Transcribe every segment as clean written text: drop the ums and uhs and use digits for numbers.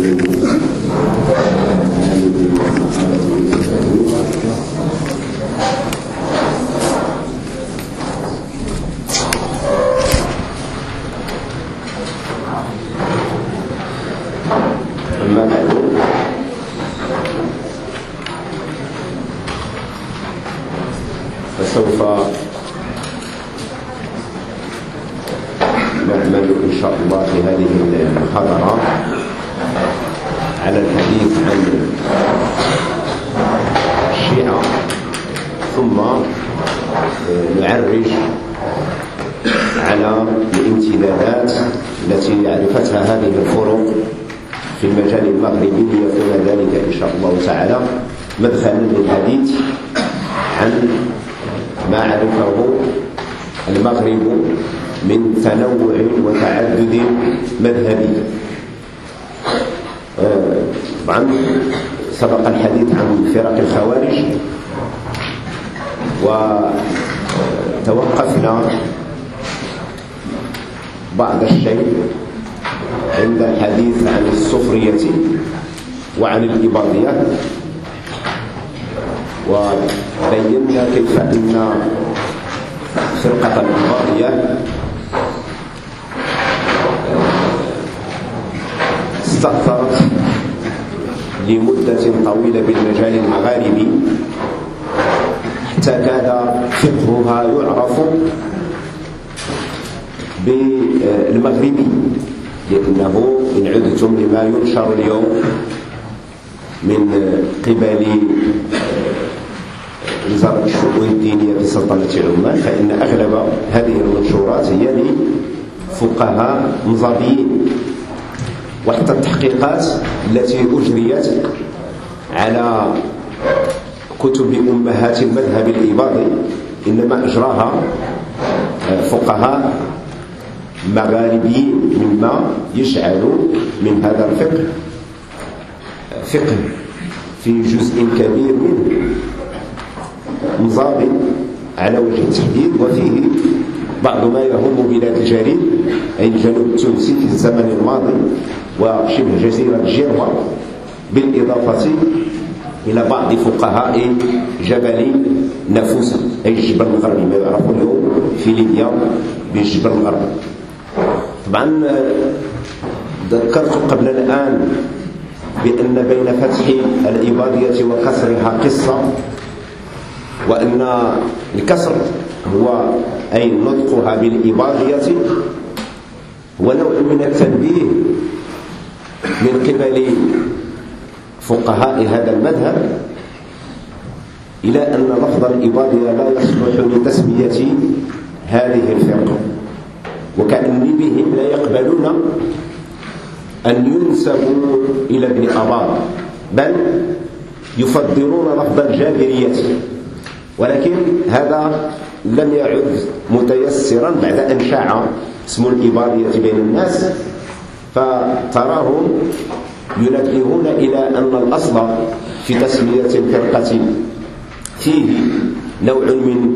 أما بعد فسوف نعمل إن شاء الله في هذه المحاضرة على الحديث عن الشيعة، ثم نعرج على الامتدادات التي عرفتها هذه الفرق في المجال المغربي، ليكون ذلك إن شاء الله تعالى مدخلا للحديث عن ما عرفه المغرب من تنوع وتعدد مذهبي. طبعا سبق الحديث عن فرق الخوارج، وتوقفنا بعض الشيء عند الحديث عن الصوفية وعن الإباضية، وبينا كيف أن فرقة الإباضية استأثرت لمدة طويلة بالمجال المغاربي حتى كاد فقهها يعرف بالمغربي، لأنه إن عدتم لما ينشر اليوم من قبل وزارة الشؤون الدينية في سلطنة عمان، فإن أغلب هذه المنشورات هي لفقهاء مزابيين، وحتى التحقيقات التي أجريت على كتب أمهات المذهب الإباضي إنما أجراها فقهاء مغاربيين، مما يجعل من هذا الفقه فقه في جزء كبير منه مزاب على وجه التحديد، وفيه بعض ما يهم بلاد الجليل أي الجنوب التونسي في الزمن الماضي وشبه جزيرة جيروا، بالإضافة إلى بعض فقهاء جبل نفوسة أي الجبل الغربي، ما يعرف اليوم في ليبيا بالجبل الغربي. طبعا ذكرت قبل الآن بأن بين فتح الإباضية وكسرها قصة، وأن الكسر هو أي نطقها بالإباضية هو نوع من التنبيه من قبل فقهاء هذا المذهب إلى أن لفظ الإباضية لا يصلح لتسمية هذه الفرقة، وكأن بهم لا يقبلون أن ينسبوا إلى ابن أباض، بل يفضلون لفظ الجابرية، ولكن هذا لم يعد متيسرا بعد أن شاع اسم الإباضية بين الناس، فتراهم ينبهون إلى أن الأصل في تسمية الفرقة فيه نوع من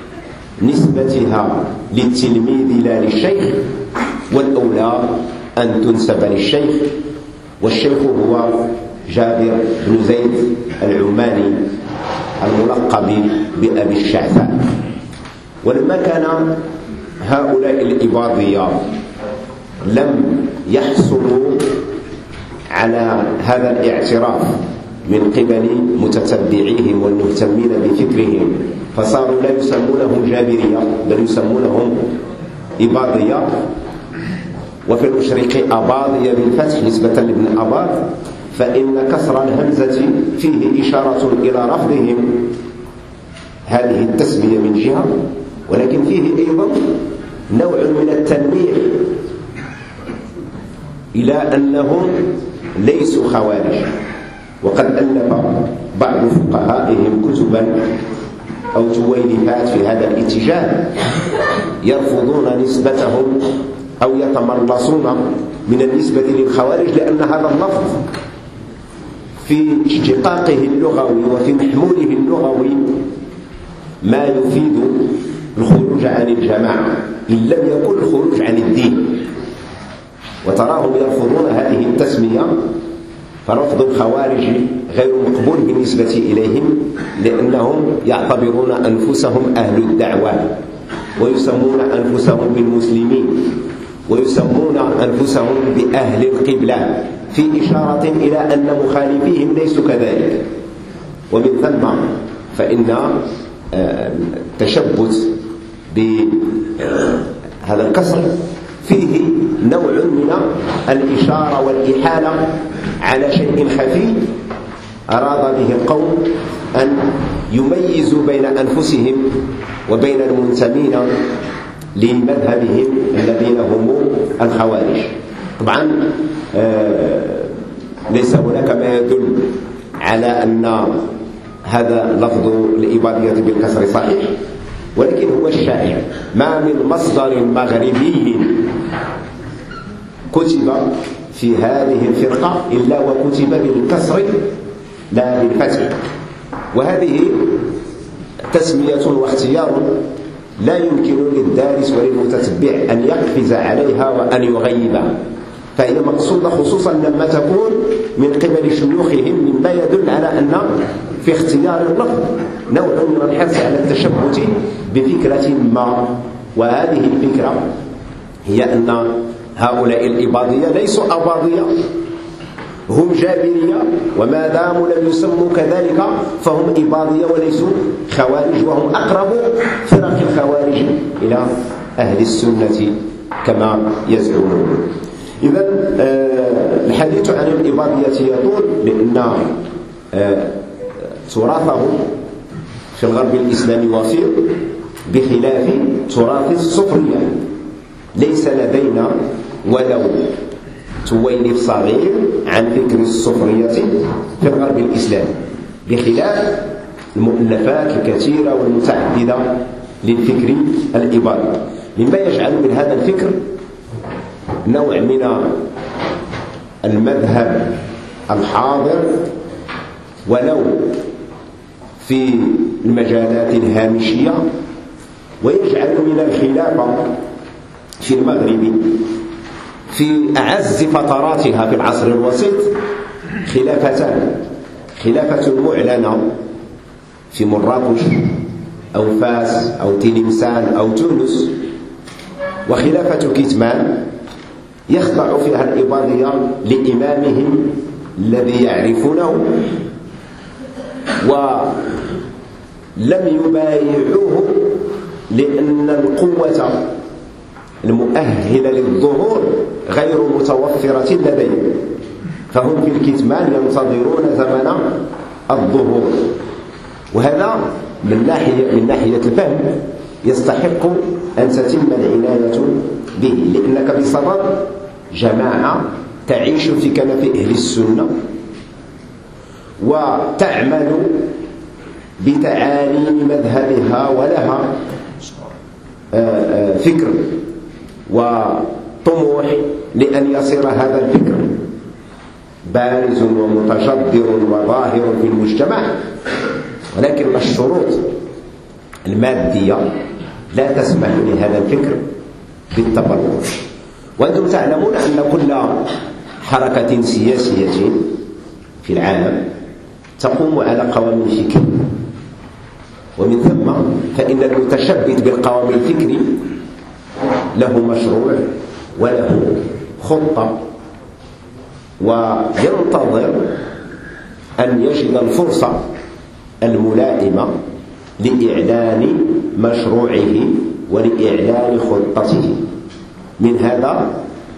نسبتها للتلميذ لا للشيخ، والأولى أن تنسب للشيخ، والشيخ هو جابر بن زيد العماني الملقب بأبي الشعثاء. ولما كان هؤلاء الإباضية لم يحصلوا على هذا الاعتراف من قبل متتبعيهم والمهتمين بفكرهم، فصاروا لا يسمونهم جابرية بل يسمونهم إباضية، وفي المشرق أباضية بالفتح نسبة لابن أباض، فإن كسر الهمزة فيه إشارة إلى رفضهم هذه التسمية من جهة، ولكن فيه أيضا نوع من التنوير إلى أنهم ليسوا خوارج. وقد ألف بعض فقهائهم كتبا أو تويلفات في هذا الاتجاه يرفضون نسبتهم أو يتملصون من النسبة للخوارج، لأن هذا اللفظ في اشتقاقه اللغوي وفي محموله اللغوي ما يفيد الخروج عن الجماعة إن لم يكن الخروج عن الدين، وتراهم يرفضون هذه التسمية فرفض الخوارج غير مقبول بالنسبة إليهم، لأنهم يعتبرون أنفسهم أهل الدعوة، ويسمون أنفسهم بالمسلمين، ويسمون أنفسهم بأهل القبلة، في إشارة إلى أن مخالفيهم ليسوا كذلك. ومن ثم فإن التشبث بهذا الكسر فيه نوع من الإشارة والإحالة على شيء خفي أراد به القوم أن يميزوا بين أنفسهم وبين المنتمين لمذهبهم الذين هم الخوارج. طبعا ليس هناك ما يدل على أن هذا لفظ الإباضية بالكسر صحيح، ولكن هو الشائع. ما من مصدر مغربي كتب في هذه الفرقة إلا وكتب بالكسر لا بالفتح، وهذه تسمية واختيار لا يمكن للدارس وللمتتبع أن يقفز عليها وأن يغيبها، فهي مقصودة خصوصا لما تكون من قبل شيوخهم، مما يدل على أن في اختيار اللفظ نوع من الحرص على التشبث بفكرة ما. وهذه الفكرة هي أن هؤلاء الإباضية ليسوا أباضية، هم جابرية، وما داموا لم يسموا كذلك فهم إباضية وليسوا خوارج، وهم أقرب فرق الخوارج إلى أهل السنة كما يزعمون. إذن الحديث عن الإباضية يطول، لأن تراثهم في الغرب الإسلامي وفير بخلاف تراث الصوفية. ليس لدينا ولو تويلف صغير عن فكر الصوفية في الغرب الإسلامي، بخلاف المؤلفات الكثيرة والمتعددة للفكر الإباضي، مما يجعل من هذا الفكر نوع من المذهب الحاضر ولو في المجالات الهامشية، ويجعل من الخلافة في المغرب في أعز فتراتها في العصر الوسيط خلافتان: خلافة معلنة في مراكش أو فاس أو تلمسان أو تونس، وخلافة كتمان يخضع فيها الإباضية لإمامهم الذي يعرفونه، ولم يبايعوه لأن القوة المؤهلة للظهور غير متوفرة لديهم، فهم في الكتمان ينتظرون زمن الظهور. وهذا من ناحية الفهم يستحق أن تتم العناية به، لأنك بصدد جماعة تعيش في كنف أهل السنة وتعمل بتعاليم مذهبها، ولها فكر وطموح لأن يصير هذا الفكر بارز ومتجذر وظاهر في المجتمع، ولكن الشروط المادية لا تسمح لهذا الفكر بالتبلور. وأنتم تعلمون أن كل حركة سياسية في العالم تقوم على قوام فكري، ومن ثم فإن المتشبث بالقوام الفكري له مشروع وله خطة، وينتظر أن يجد الفرصة الملائمة لإعلان مشروعه ولإعلان خطته. من هذا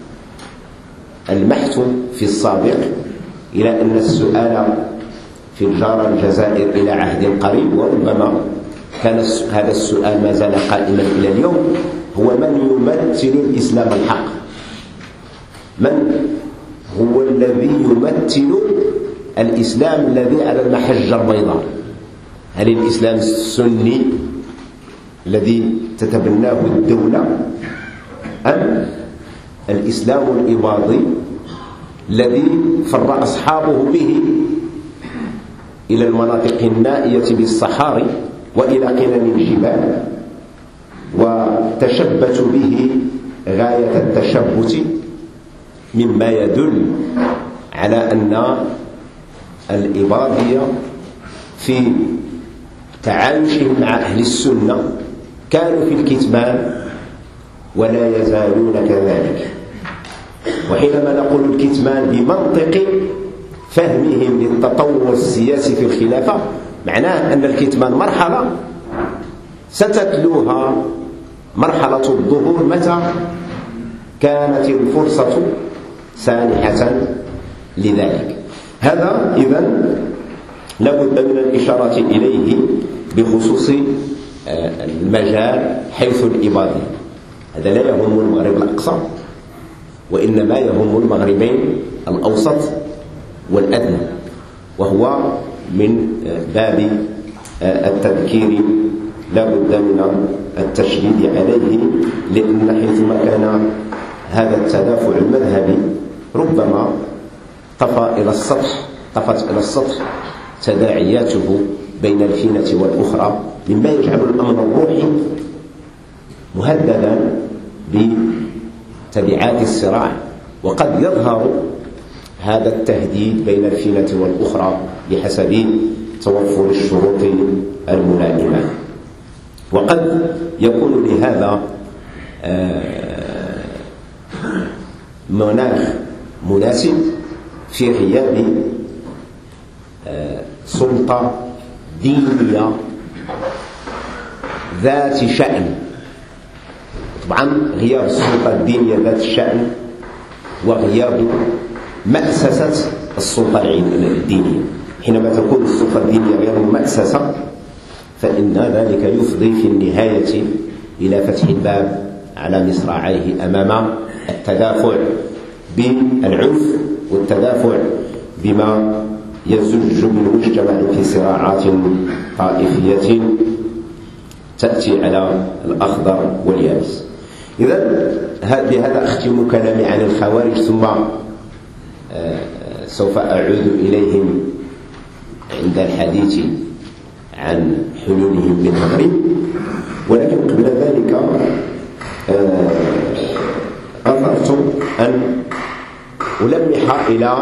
المحث في السابق إلى أن السؤال في الجارة الجزائر إلى عهد قريب، وربما كان هذا السؤال ما زال قائما إلى اليوم، هو: من يمثل الإسلام الحق؟ من هو الذي يمثل الإسلام الذي على المحجة البيضاء؟ هل الإسلام السني الذي تتبناه الدولة، أم الإسلام الإباضي الذي فر أصحابه به إلى المناطق النائية بالصحاري وإلى قمم الجبال، وتشبثوا به غاية التشبث، مما يدل على أن الإباضية في تعايشهم مع أهل السنة كانوا في الكتمان ولا يزالون كذلك. وحينما نقول الكتمان بمنطق فهمهم للتطور السياسي في الخلافة، معناه أن الكتمان مرحلة ستتلوها مرحلة الظهور متى كانت الفرصة سانحة لذلك. هذا إذن لابد من الإشارة إليه بخصوص المجال حيث الإباضية. هذا لا يهم المغرب الأقصى، وإنما يهم المغربين الأوسط والأدنى، وهو من باب التذكير لا بد من التشديد عليه، لأن حيثما كان هذا التدافع المذهبي ربما طفت إلى السطح تداعياته بين الفينة والأخرى، مما يجعل الأمر الروحي مهددا بتبعات الصراع. وقد يظهر هذا التهديد بين الفينة والأخرى بحسب توفر الشروط الملائمة، وقد يكون لهذا مناخ مناسب في غياب سلطة دينية ذات شأن. طبعا غياب السلطة الدينية ذات الشأن وغياب مأسسة السلطة الدينية. حينما تكون السلطة الدينية غير مأسسة فإن ذلك يفضي في النهاية إلى فتح الباب على مصراعيه أمام التدافع بالعنف والتدافع بما يزج بالمجتمع في صراعات طائفية تأتي على الأخضر واليابس. إذن بهذا أختم كلامي عن الخوارج، ثم سوف أعود إليهم عند الحديث عن حلولهم بالمغرب. ولكن قبل ذلك أردت أن ألمح إلى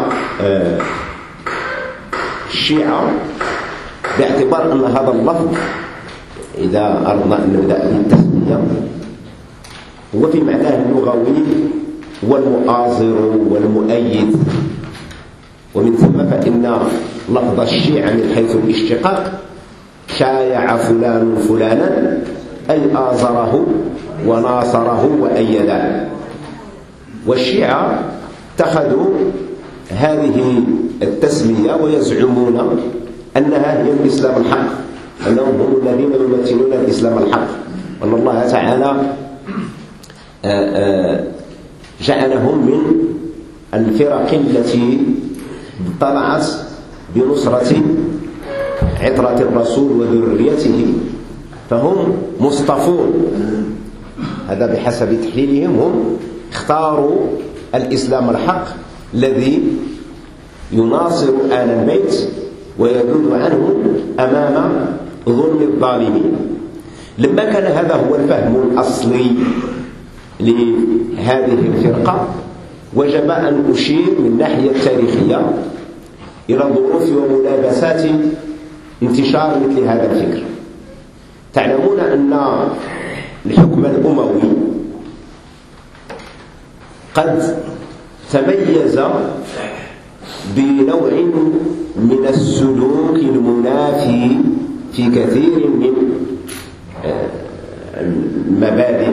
الشيعة، باعتبار أن هذا اللفظ إذا أردنا أن نبدأ بالتسمية هو في معناه اللغوي والمؤازر والمؤيد، ومن ثم فإن لفظ الشيعة من حيث الاشتقاق شايع فلان فلانا أي آزره وناصره وأيده. والشيعة اتخذوا هذه التسمية ويزعمون أنها هي الإسلام الحق، أنهم هم الذين يمثلون الإسلام الحق، وأن الله تعالى جعلهم من الفرق التي طلعت بنصرة عطرة الرسول وذريته، فهم مصطفون. هذا بحسب تحليلهم، هم اختاروا الإسلام الحق الذي يناصر آل البيت ويذود عنه أمام ظلم الظالمين. لما كان هذا هو الفهم الأصلي لهذه الفرقة، وجب أن أشير من الناحية التاريخية إلى ظروف وملابسات انتشار مثل هذا الفكر. تعلمون أن الحكم الأموي قد تميز بنوع من السلوك المنافي في كثير من المبادئ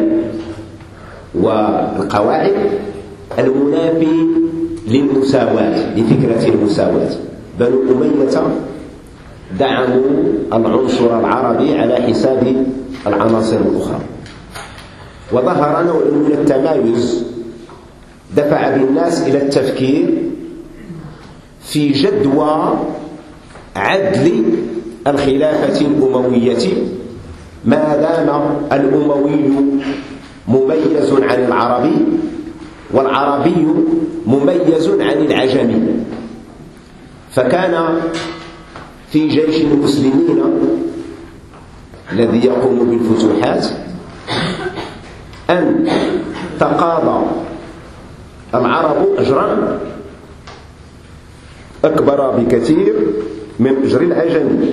والقواعد المنافي للمساواة، لفكرة المساواة. بنو أمية دعموا العنصر العربي على حساب العناصر الأخرى، وظهر نوع من التمايز دفع بالناس إلى التفكير في جدوى عدل الخلافة الأموية ما دام الأموي مميز عن العربي والعربي مميز عن العجمي. فكان في جيش المسلمين الذي يقوم بالفتوحات أن تقاضى العرب أجرا أكبر بكثير من أجر العجمي.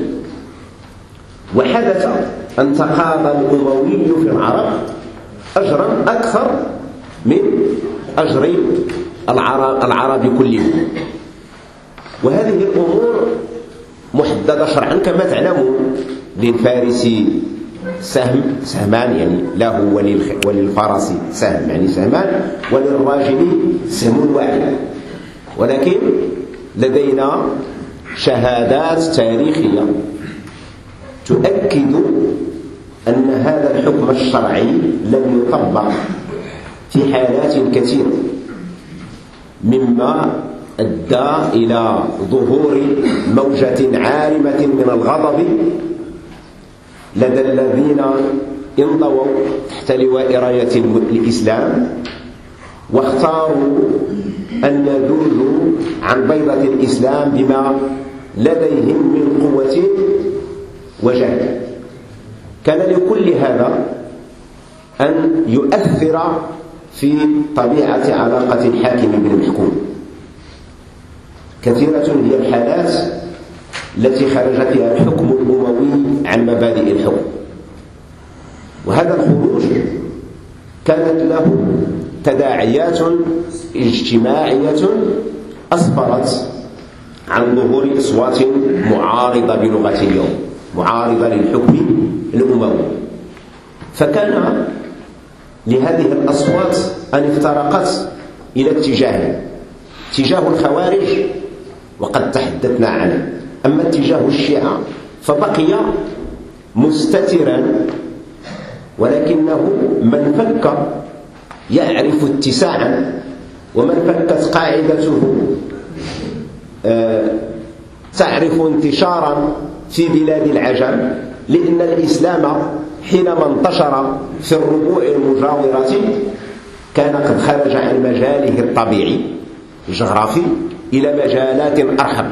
وحدث أن تقاضى الأموي في العرب أجرا أكثر من أجر العرب كلهم. وهذه الأمور محددة شرعا كما تعلمون. للفارس سهمان يعني له، وللفرس سهم يعني سهمان، وللراجل سهم واحد. ولكن لدينا شهادات تاريخية تؤكد أن هذا الحكم الشرعي لم يطبق في حالات كثيرة، مما أدى إلى ظهور موجة عارمة من الغضب لدى الذين انضووا تحت لواء راية الإسلام واختاروا أن يذلوا عن بيضة الإسلام بما لديهم من قوة وجهل. كان لكل هذا أن يؤثر في طبيعة علاقة الحاكم بالمحكوم. كثيرة هي الحالات التي خرج فيها الحكم الأموي عن مبادئ الحكم، وهذا الخروج كانت له تداعيات اجتماعية أسفرت عن ظهور أصوات معارضة بلغة اليوم، معارضة للحكم الأموي. فكان لهذه الأصوات أن افترقت إلى اتجاهين: اتجاه الخوارج وقد تحدثنا عنه، أما اتجاه الشيعة فبقي مستترا، ولكنه من فك يعرف اتساعا، ومن فكت قاعدته تعرف انتشارا في بلاد العجم، لأن الإسلام حينما انتشر في الربوع المجاورة كان قد خرج عن مجاله الطبيعي الجغرافي إلى مجالات أرحب.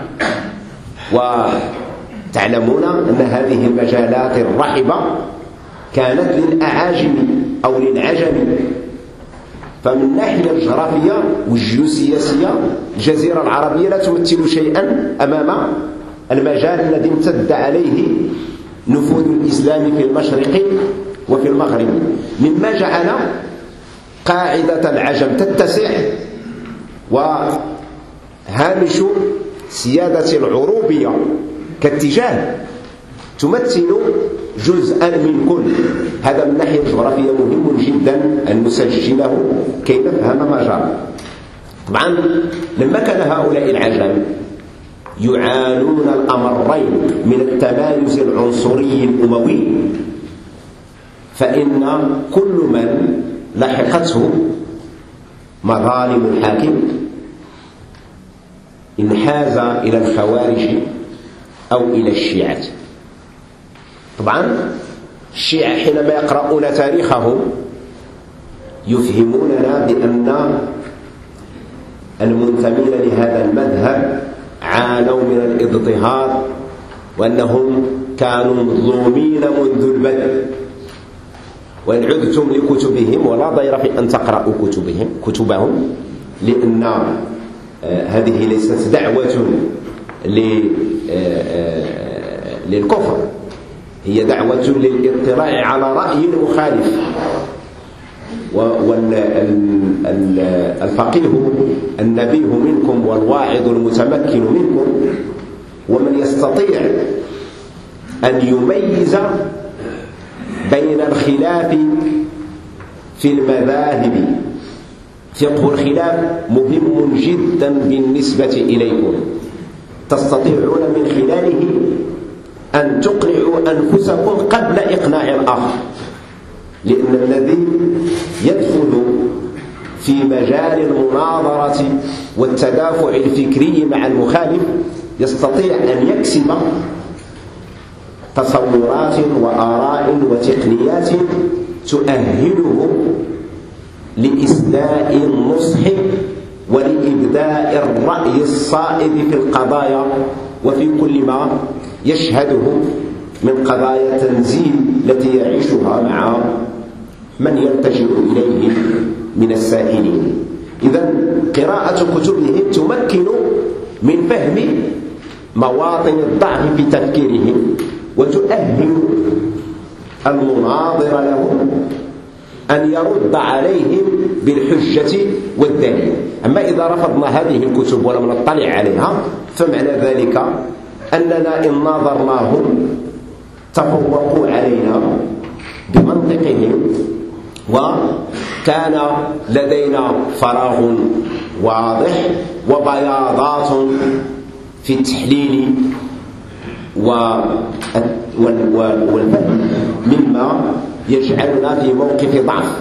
وتعلمون أن هذه المجالات الرحبة كانت للأعاجم أو للعجم. فمن الناحية الجغرافية والجيوسياسية الجزيرة العربية لا تمثل شيئا أمام المجال الذي امتد عليه نفوذ الإسلام في المشرق وفي المغرب، مما جعل قاعدة العجم تتسع، وهامش سيادة العروبية كاتجاه تمثل جزءا من كل. هذا من الناحية الجغرافية مهم جدا أن نسجله كي نفهم ما جرى. طبعا لما كان هؤلاء العجم يعانون الأمرين من التمايز العنصري الأموي، فإن كل من لحقته مظالم الحاكم انحاز إلى الخوارج أو إلى الشيعة. طبعا الشيعة حينما يقرؤون تاريخهم يفهموننا بأن المنتمين لهذا المذهب عانوا من الاضطهاد، وأنهم كانوا مظلومين منذ البدء. وإن عدتم لكتبهم ولا ضير في أن تقرأوا كتبهم، لأن هذه ليست دعوة للكفر، هي دعوة للاطلاع على رأي مخالف. والفقيه النبيه منكم والواعظ المتمكن منكم، ومن يستطيع أن يميز بين الخلاف في المذاهب. فقه الخلاف مهم جدا بالنسبة إليكم، تستطيعون من خلاله أن تقنعوا أنفسكم قبل إقناع الآخر، لأن الذي يدخل في مجال المناظرة والتدافع الفكري مع المخالف يستطيع أن يكسب تصورات وآراء وتقنيات تؤهله لإسداء النصح ولإبداء الرأي الصائب في القضايا وفي كل ما يشهده من قضايا تنزيل التي يعيشها مع من يلتجئ إليه من السائلين. إذن قراءة كتبهم تمكن من فهم مواطن الضعف في تفكيرهم، وتؤهل المناظر لهم أن يرد عليهم بالحجة والدليل. أما إذا رفضنا هذه الكتب ولم نطلع عليها فمعنى ذلك أننا إن ناظرناهم تفوقوا علينا بمنطقهم، وكان لدينا فراغ واضح وبياضات في التحليل والفهم مما يجعلنا في موقف ضعف.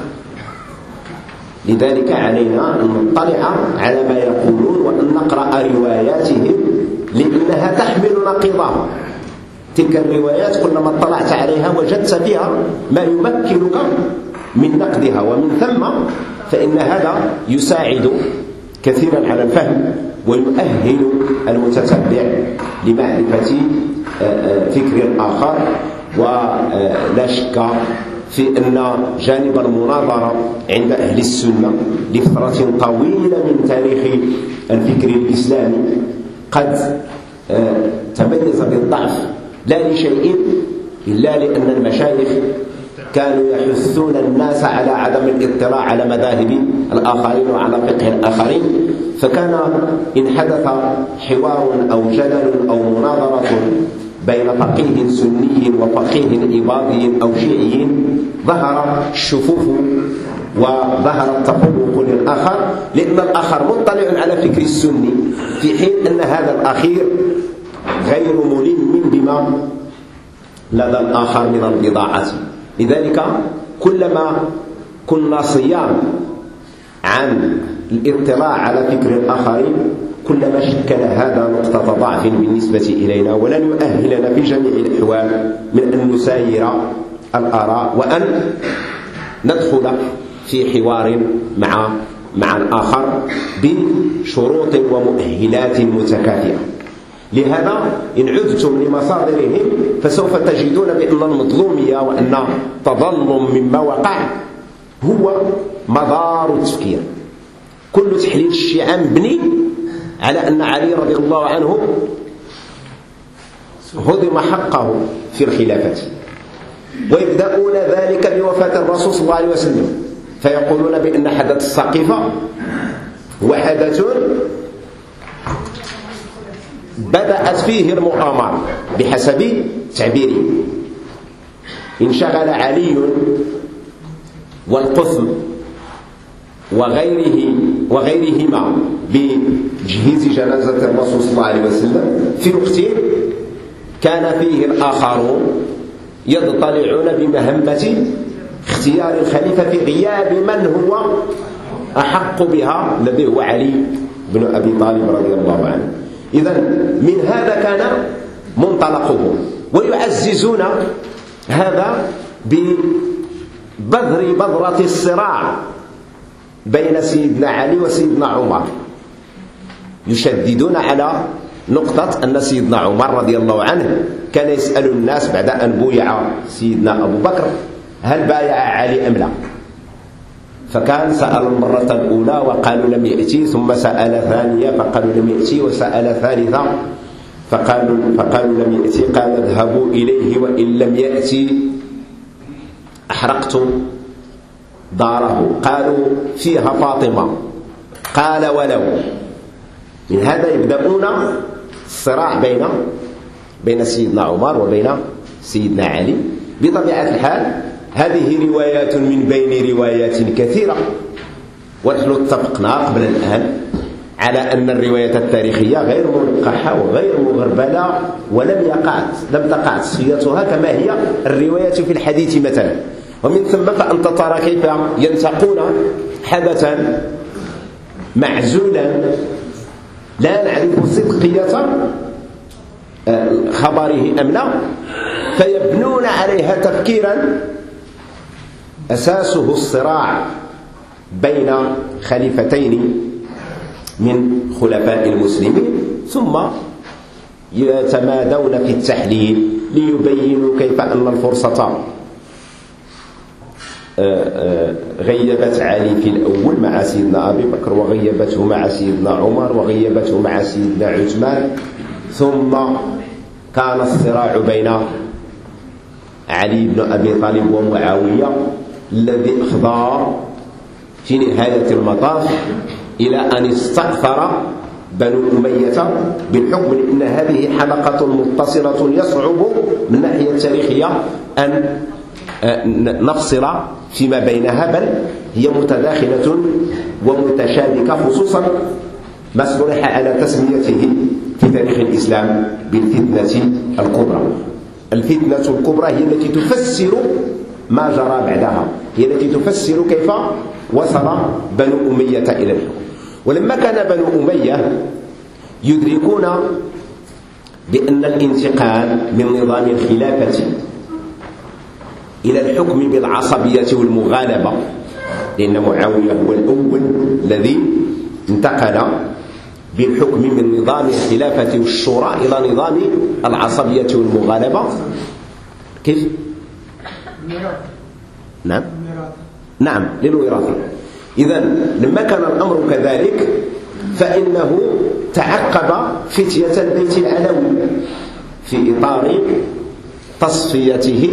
لذلك علينا أن نطلع على ما يقولون وأن نقرأ رواياتهم لأنها تحمل نقيضها. تلك الروايات كلما اطلعت عليها وجدت فيها ما يمكنك من نقدها، ومن ثم فإن هذا يساعد كثيرا على الفهم ويؤهل المتتبع لمعرفة فكر الآخر. ولا شك في أن جانب المناظرة عند أهل السنة لفترة طويلة من تاريخ الفكر الإسلامي قد تميز بالضعف، لا لشيء إلا لأن المشايخ كانوا يحثون الناس على عدم الاطلاع على مذاهب الآخرين وعلى فقه الآخرين. فكان إن حدث حوار أو جدل أو مناظرة بين فقيه سني وفقيه إباضي أو شيعي ظهر الشفوف وظهر التفوق للآخر، لأن الآخر مطلع على فكر السني في حين أن هذا الأخير غير ملم بما لدى الآخر من البضاعة. لذلك كلما كنا صيام عن الاطلاع على فكر الآخرين كلما شكل هذا نقطة ضعف بالنسبة إلينا، ولن يؤهلنا في جميع الأحوال من أن نساير الآراء وأن ندخل في حوار مع الآخر بشروط ومؤهلات متكافئة. لهذا إن عدتم لمصادرهم فسوف تجدون بأن المظلومية وأن تظلم مما وقع هو مدار التفكير. كل تحليل الشيعة مبني على أن علي رضي الله عنه هضم حقه في الخلافة، ويبدأون ذلك بوفاة الرسول صلى الله عليه وسلم، فيقولون بأن حدث السقيفة هو حدث بدأت فيه المؤامرة بحسب تعبيره. انشغل علي والقثم وغيرهما بتجهيز جنازة الرسول صلى الله عليه وسلم في وقت كان فيه الآخرون يضطلعون بمهمة اختيار الخليفة في غياب من هو أحق بها الذي هو علي بن أبي طالب رضي الله عنه. إذن من هذا كان منطلقهم، ويعززون هذا بذرة الصراع بين سيدنا علي وسيدنا عمر. يشددون على نقطة أن سيدنا عمر رضي الله عنه كان يسأل الناس بعد أن بويع سيدنا أبو بكر هل بايع علي أم لا، فكان سأل المرة الأولى وقالوا لم يأتي، ثم سأل ثانية فقالوا لم يأتي، وسأل ثالثة فقالوا لم يأتي، قال اذهبوا إليه وإن لم يأتي أحرقت داره، قالوا فيها فاطمة، قال ولو. من هذا يبدأون الصراع بين سيدنا عمر وبين سيدنا علي. بطبيعة الحال هذه روايات من بين روايات كثيرة، ونحن اتفقنا قبل الآن على أن الروايات التاريخية غير ملقحة وغير مغربلة، ولم تقع تصفيتها كما هي الروايات في الحديث مثلا. ومن ثم فأنت ترى كيف ينتقون حدثا معزولا لا نعرف صدقية خبره أم لا، فيبنون عليها تفكيرا أساسه الصراع بين خليفتين من خلفاء المسلمين، ثم يتمادون في التحليل ليبينوا كيف أن الفرصة غيبت علي في الأول مع سيدنا أبي بكر، وغيبته مع سيدنا عمر، وغيبته مع سيدنا عثمان، ثم كان الصراع بين علي بن أبي طالب ومعاوية الذي أفضى في نهاية المطاف إلى أن استأثر بنو أمية بالحكم، لأن هذه حلقة متصلة يصعب من الناحية التاريخية أن نفصل فيما بينها، بل هي متداخلة ومتشابكة، خصوصا ما صرح على تسميته في تاريخ الإسلام بالفتنة الكبرى. الفتنة الكبرى هي التي تفسر ما جرى بعدها، هي التي تفسر كيف وصل بنو أمية إلى الحكم. ولما كان بنو أمية يدركون بأن الانتقال من نظام الخلافة إلى الحكم بالعصبية والمغالبة، لأن معاوية هو الأول الذي انتقل بالحكم من نظام الخلافة والشورى إلى نظام العصبية والمغالبة. كيف؟ نعم للوراثة. إذن لما كان الأمر كذلك فإنه تعقب فتية البيت العلوي في إطار تصفيته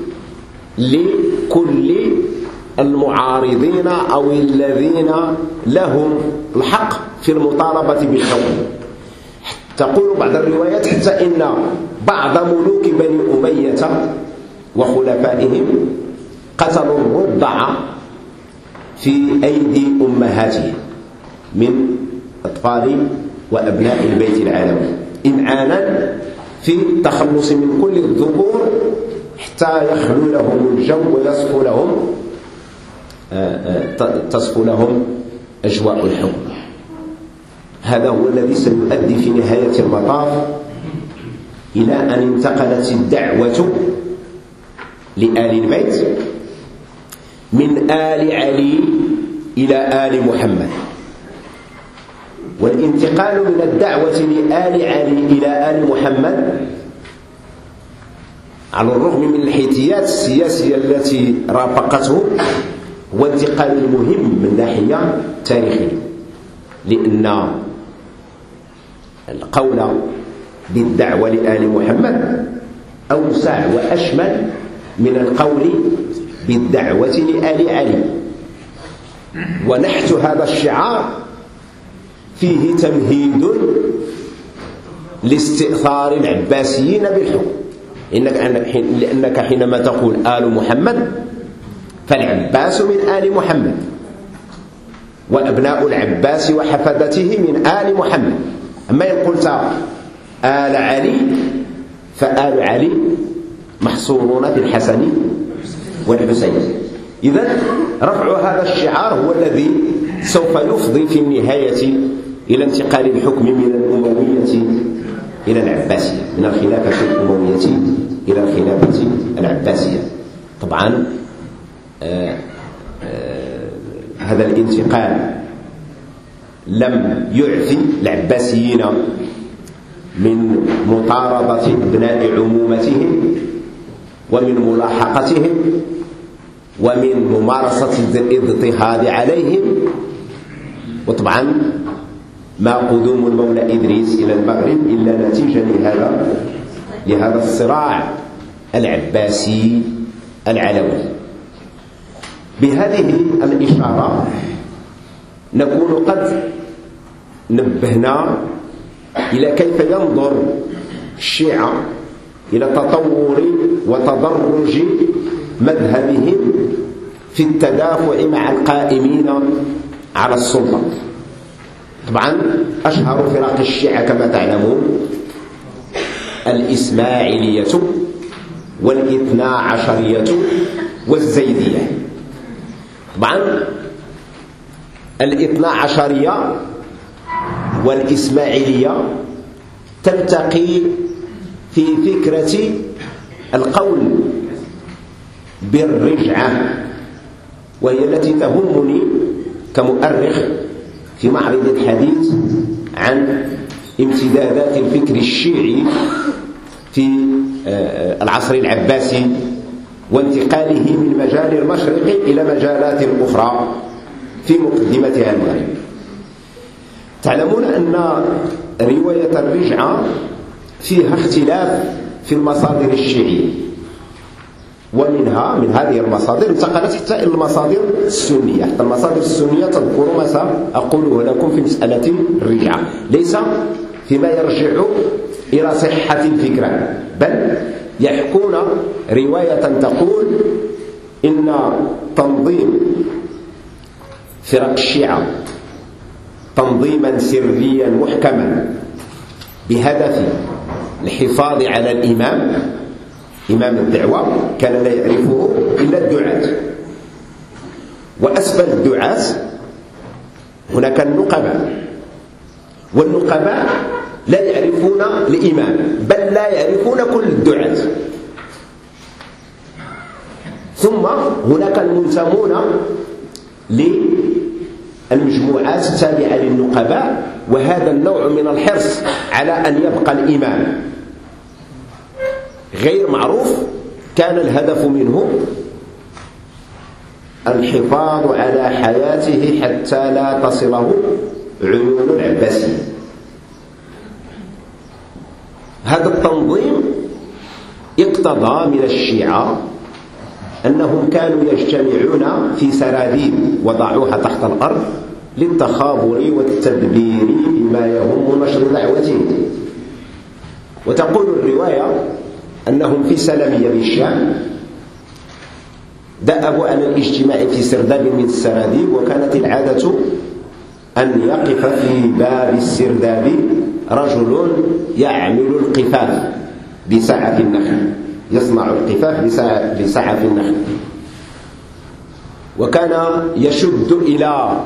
لكل المعارضين أو الذين لهم الحق في المطالبة بالحكم. تقول بعض الروايات حتى إن بعض ملوك بني أمية وخلفائهم قتلوا الرضع في أيدي أمهاتهم من أطفال وأبناء البيت العلوي، إمعانا في التخلص من كل الذكور حتى يخلو لهم الجو تصفو لهم أجواء الحكم. هذا هو الذي سيؤدي في نهاية المطاف إلى أن انتقلت الدعوة لآل البيت من آل علي إلى آل محمد. والانتقال من الدعوة لآل علي إلى آل محمد على الرغم من الحيثيات السياسية التي رافقته هو انتقال مهم من ناحية تاريخية، لأن القول بالدعوة لآل محمد أوسع وأشمل من القول بالدعوة لآل علي. ونحت هذا الشعار فيه تمهيد لاستئثار العباسيين بالحكم، لأنك حينما تقول آل محمد فالعباس من آل محمد، وأبناء العباس وحفدته من آل محمد. أما إن قلت آل علي فآل علي محصورون بالحسن والحسين. إذن رفع هذا الشعار هو الذي سوف يفضي في النهاية إلى انتقال الحكم من الأموية إلى العباسية، من الخلافة الأموية إلى الخلافة العباسية. طبعا هذا الانتقال لم يعفي العباسيين من مطاردة أبناء عمومتهم ومن ملاحقتهم ومن ممارسة الاضطهاد عليهم. وطبعا ما قدوم المولى إدريس إلى المغرب إلا نتيجة لهذا الصراع العباسي العلوي. بهذه الإشارة نكون قد نبهنا إلى كيف ينظر الشيعة إلى تطور وتدرج مذهبهم في التدافع مع القائمين على السلطة. طبعا أشهر فرق الشيعة كما تعلمون الإسماعيلية والاثنا عشرية والزيدية. طبعا الاثنا عشرية والإسماعيلية تلتقي في فكرة القول بالرجعة، وهي التي تهمني كمؤرخ في معرض الحديث عن امتدادات الفكر الشيعي في العصر العباسي وانتقاله من مجال المشرق إلى مجالات أخرى في مقدمتها المغرب. تعلمون أن رواية الرجعة فيها اختلاف في المصادر الشيعية، ومنها من هذه المصادر انتقلت حتى إلى المصادر السنية. حتى المصادر السنية تذكر ما سأقوله لكم في مسألة الرجعة، ليس فيما يرجع إلى صحة الفكرة، بل يحكون رواية تقول إن تنظيم فرق الشيعة تنظيما سريا محكما بهدف الحفاظ على الإمام، إمام الدعوة، كان لا يعرفه إلا الدعاة، وأسفل الدعاة هناك النقباء، والنقباء لا يعرفون الإمام بل لا يعرفون كل الدعاة. ثم هناك المنتمون للمجموعات التابعة للنقباء، وهذا النوع من الحرص على أن يبقى الإمام غير معروف كان الهدف منه الحفاظ على حياته حتى لا تصله عيون العباسيين. هذا التنظيم اقتضى من الشيعة أنهم كانوا يجتمعون في سراديب وضعوها تحت الأرض للتخابر والتدبير بما يهم نشر دعوتهم. وتقول الرواية أنهم في سلمية بالشام دأبوا على الاجتماع في سرداب من السراديب، وكانت العادة أن يقف في باب السرداب رجل يعمل القفاف بسعف النخل، يصنع القفاف بسعف النخل، وكان يشد إلى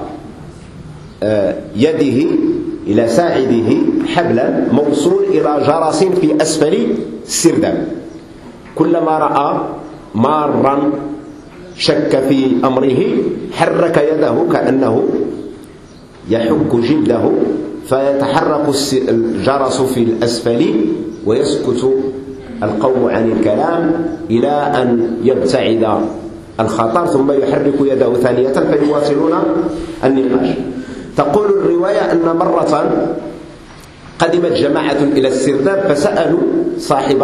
يده إلى ساعده حبلا موصول إلى جرس في أسفل السرداب، كلما رأى مارا شك في أمره حرك يده كأنه يحك جلده، فيتحرك الجرس في الأسفل ويسكت القوم عن الكلام إلى أن يبتعد الخطر، ثم يحرك يده ثانية فيواصلون النقاش. تقول الرواية أن مرة قدمت جماعة إلى السرداب فسألوا صاحب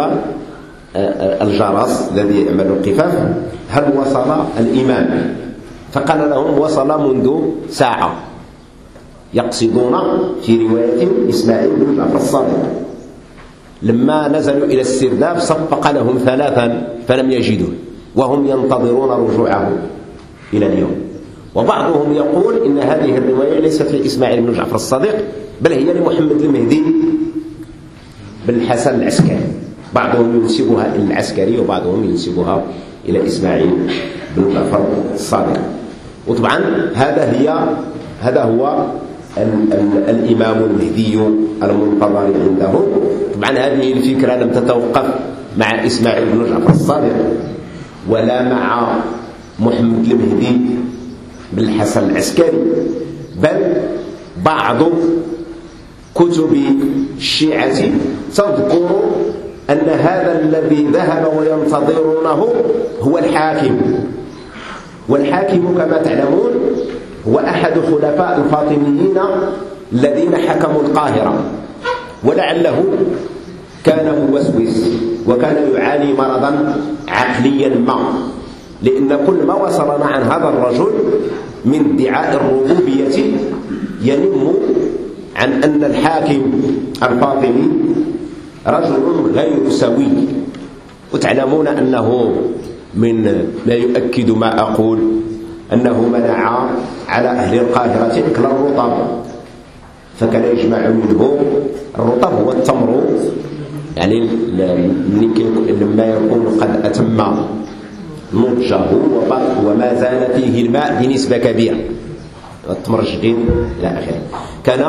الجرس الذي يعمل القفاف هل وصل الإمام، فقال لهم وصل منذ ساعة، يقصدون في رواية إسماعيل بن جعفر الصادق. لما نزلوا إلى السرداب صفق لهم ثلاثا فلم يجدوه، وهم ينتظرون رجوعه إلى اليوم. وبعضهم يقول إن هذه الرواية ليست لإسماعيل بن جعفر الصادق بل هي لمحمد المهدي بن الحسن العسكري، بعضهم ينسبها إلى العسكري وبعضهم ينسبها إلى إسماعيل بن جعفر الصادق. وطبعا هذا هو الإمام المهدي المنتظر عندهم. طبعا هذه الفكرة لم تتوقف مع إسماعيل بن جعفر الصادق ولا مع محمد المهدي بن الحسن العسكري، بل بعض كتب الشيعة تذكر أن هذا الذي ذهب وينتظرونه هو الحاكم. والحاكم كما تعلمون هو أحد خلفاء الفاطميين الذين حكموا القاهرة، ولعله كان موسوس وكان يعاني مرضا عقليا ما، لأن كل ما وصلنا عن هذا الرجل من ادعاء الربوبية ينم عن أن الحاكم الفاطمي رجل غير سوي. وتعلمون أنه من ما يؤكد ما أقول أنه منع على أهل القاهرة أكل الرطب، فكان يجمع منه الرطب هو التمر، يعني لما يكون قد أتم نضجه وما زال فيه الماء بنسبة كبيرة، التمر الجديد إلى آخره، كان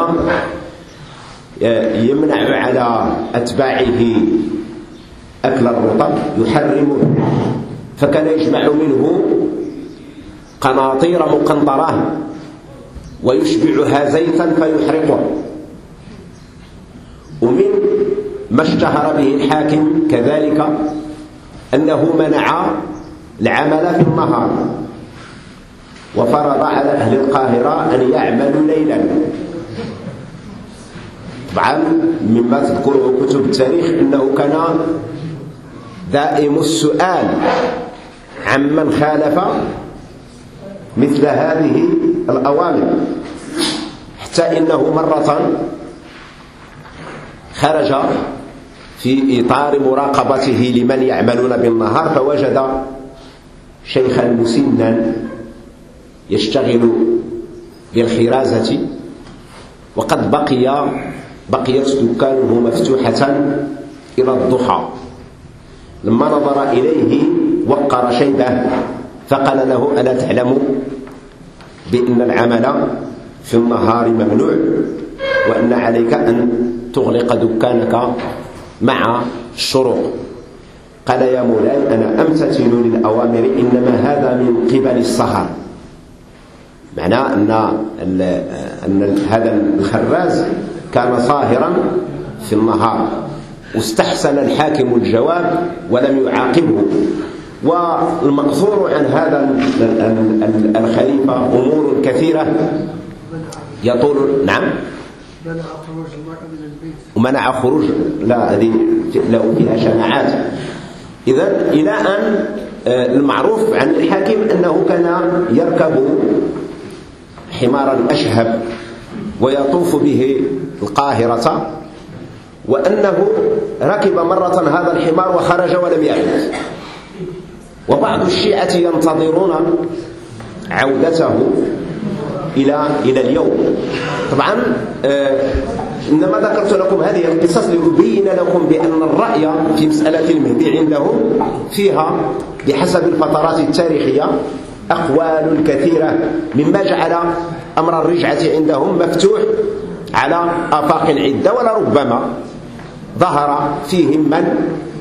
يمنع على أتباعه أكل الرطب يحرمه، فكان يجمع منه قناطير مقنطرة ويشبعها زيتا فيحرقه. ومن ما اشتهر به الحاكم كذلك أنه منع العمل في النهار، وفرض على أهل القاهرة أن يعملوا ليلا. طبعا مما تذكره كتب التاريخ أنه كان دائم السؤال عمن خالف مثل هذه الأوامر، حتى إنه مرة خرج في إطار مراقبته لمن يعملون بالنهار فوجد شيخا مسنا يشتغل بالخرازة، وقد بقيت دكانه مفتوحة إلى الضحى. لما نظر إليه وقر شيبه فقال له: ألا تعلم بأن العمل في النهار ممنوع، وأن عليك أن تغلق دكانك مع الشروق؟ قال: يا مولاي، أنا أمتثل للأوامر، إنما هذا من قبل السهر. معناه أن هذا الخراز كان صاهرا في النهار، واستحسن الحاكم الجواب ولم يعاقبه. والمقصور عن هذا الخليفة أمور كثيرة يطول. نعم، ومنع خروج، لا هذه فيها شناعات. إذن إلى أن المعروف عن الحاكم أنه كان يركب حمارا أشهب ويطوف به القاهرة، وأنه ركب مرة هذا الحمار وخرج ولم يعود، وبعض الشيعة ينتظرون عودته إلى اليوم. طبعا إنما ذكرت لكم هذه القصص لأبين لكم بأن الرأي في مسألة المهدي عندهم فيها بحسب الفترات التاريخية أقوال كثيرة، مما جعل أمر الرجعة عندهم مفتوح على آفاق عدة، ولربما ظهر فيهم من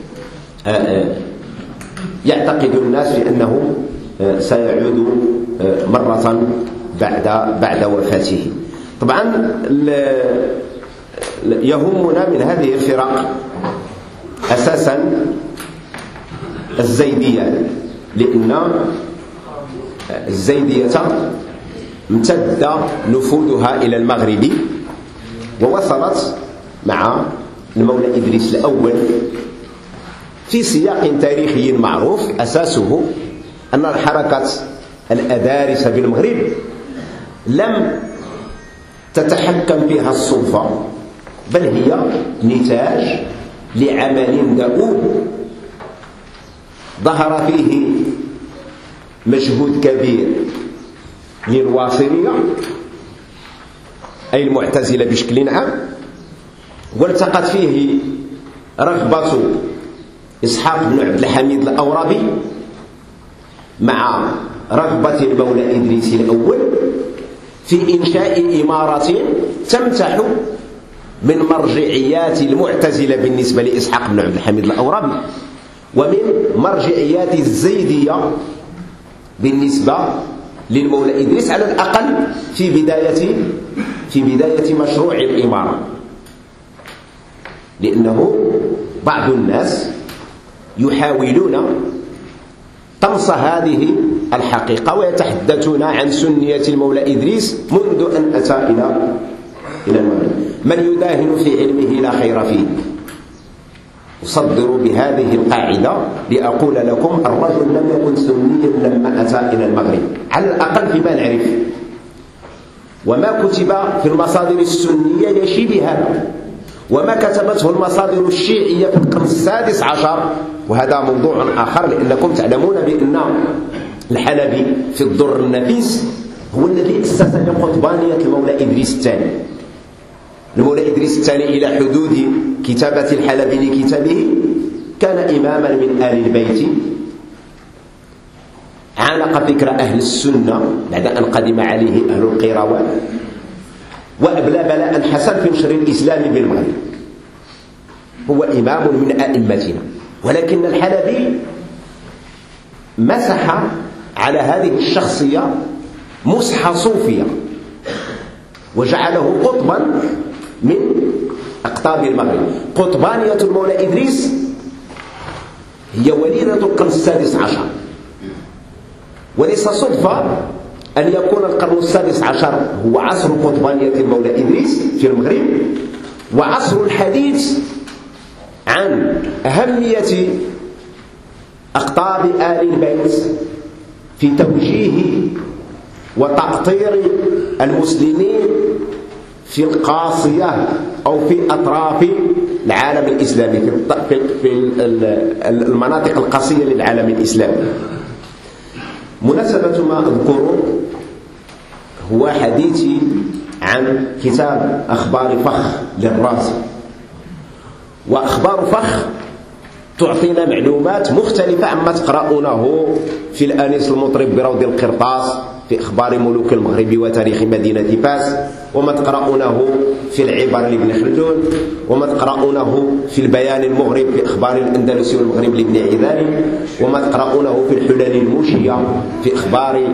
يعتقد الناس بأنه سيعود مرة بعد وفاته. طبعا يهمنا من هذه الفرق أساسا الزيدية، لأن الزيدية امتد نفوذها إلى المغرب، ووصلت مع المولى إدريس الأول في سياق تاريخي معروف. أساسه أن الحركة الأدارس بالمغرب لم تتحكم فيها السلطة، بل هي نتاج لعمل دؤوب ظهر فيه مجهود كبير للواصلية أي المعتزلة بشكل عام، والتقت فيه رغبة إسحاق بن عبد الحميد الأورابي مع رغبة المولى إدريس الأول في إنشاء إمارة تمتح من مرجعيات المعتزلة بالنسبة لإسحاق بن عبد الحميد الأورابي، ومن مرجعيات الزيدية بالنسبة للمولى إدريس، على الأقل في بداية مشروع الإمارة. لأنه بعض الناس يحاولون طمس هذه الحقيقة ويتحدثون عن سنية المولى إدريس منذ أن أتى إلى المغرب. من يداهن في علمه لا خير فيه. أصدر بهذه القاعدة لأقول لكم: الرجل لم يكن سنيا لما أتى إلى المغرب، على الأقل فيما نعرف، وما كتب في المصادر السنية يشي بهذا، وما كتبته المصادر الشيعية في القرن السادس عشر، وهذا موضوع آخر، لأنكم تعلمون بأن الحلبي في الدر النفيس هو الذي أسس قطبانية المولى إدريس الثاني. المولى إدريس الثاني إلى حدود كتابة الحلبي لكتابه كان إماما من آل البيت، عانق فكر أهل السنة بعد أن قدم عليه أهل القيروان، وأبلى بلاء حسن في نشر الإسلام بالمغرب، هو إمام من أئمتنا. ولكن الحلبي مسح على هذه الشخصية مسحة صوفية، وجعله قطبا من أقطاب المغرب. قطبانية المولى إدريس هي وليدة القرن السادس عشر، وليس صدفة أن يكون القرن السادس عشر هو عصر قطبانية المولى إدريس في المغرب، وعصر الحديث عن أهمية أقطاب آل البيت في توجيه وتأطير المسلمين في القاصية أو في أطراف العالم الإسلامي، في المناطق القاسية للعالم الإسلامي. مناسبة ما أذكره هو حديثي عن كتاب أخبار فخ للرازي. وأخبار فخ تعطينا معلومات مختلفة عما تقرؤونه في الأنيس المطرب بروض القرطاس في أخبار ملوك المغرب وتاريخ مدينة فاس، وما تقرؤونه في العبر لابن خلدون، وما تقرؤونه في البيان المغرب في أخبار الأندلس والمغرب لابن عذاري، وما تقرؤونه في الحلل الموشية في أخبار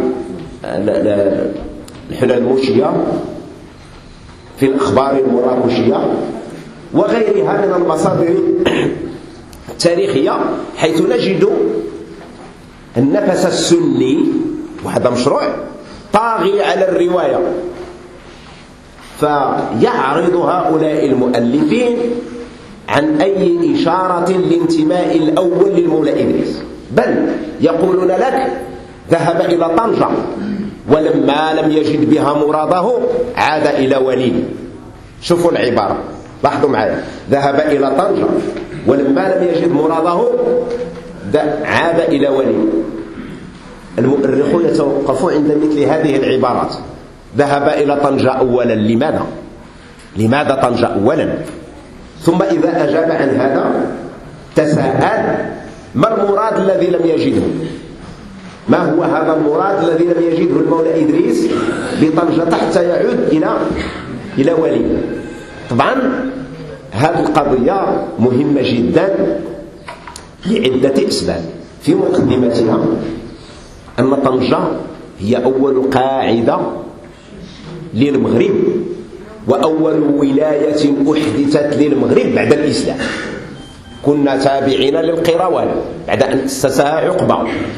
الحلل الموشية في الأخبار المراكشية، وغيرها من المصادر التاريخية، حيث نجد النفس السني، وهذا مشروع طاغي على الرواية، فيعرض هؤلاء المؤلفين عن أي إشارة لانتماء الأول للمولى إدريس، بل يقولون لك ذهب إلى طنجة ولما لم يجد بها مراده عاد إلى وليد. شوفوا العبارة، لاحظوا معايا، ذهب إلى طنجة ولما لم يجد مراده عاد إلى وليد. المؤرخون يتوقفون عند مثل هذه العبارات. ذهب إلى طنجة أولا، لماذا طنجة أولا؟ ثم إذا أجاب عن هذا تساءل ما المراد الذي لم يجده؟ ما هو هذا المراد الذي لم يجده المولى إدريس بطنجة حتى يعود إلى وليد؟ طبعا هذه القضية مهمة جدا لعدة أسباب. في مقدمتها أن طنجة هي أول قاعدة للمغرب وأول ولاية أحدثت للمغرب بعد الإسلام. كنا تابعين للقيروان بعد أن أسسها عقبة،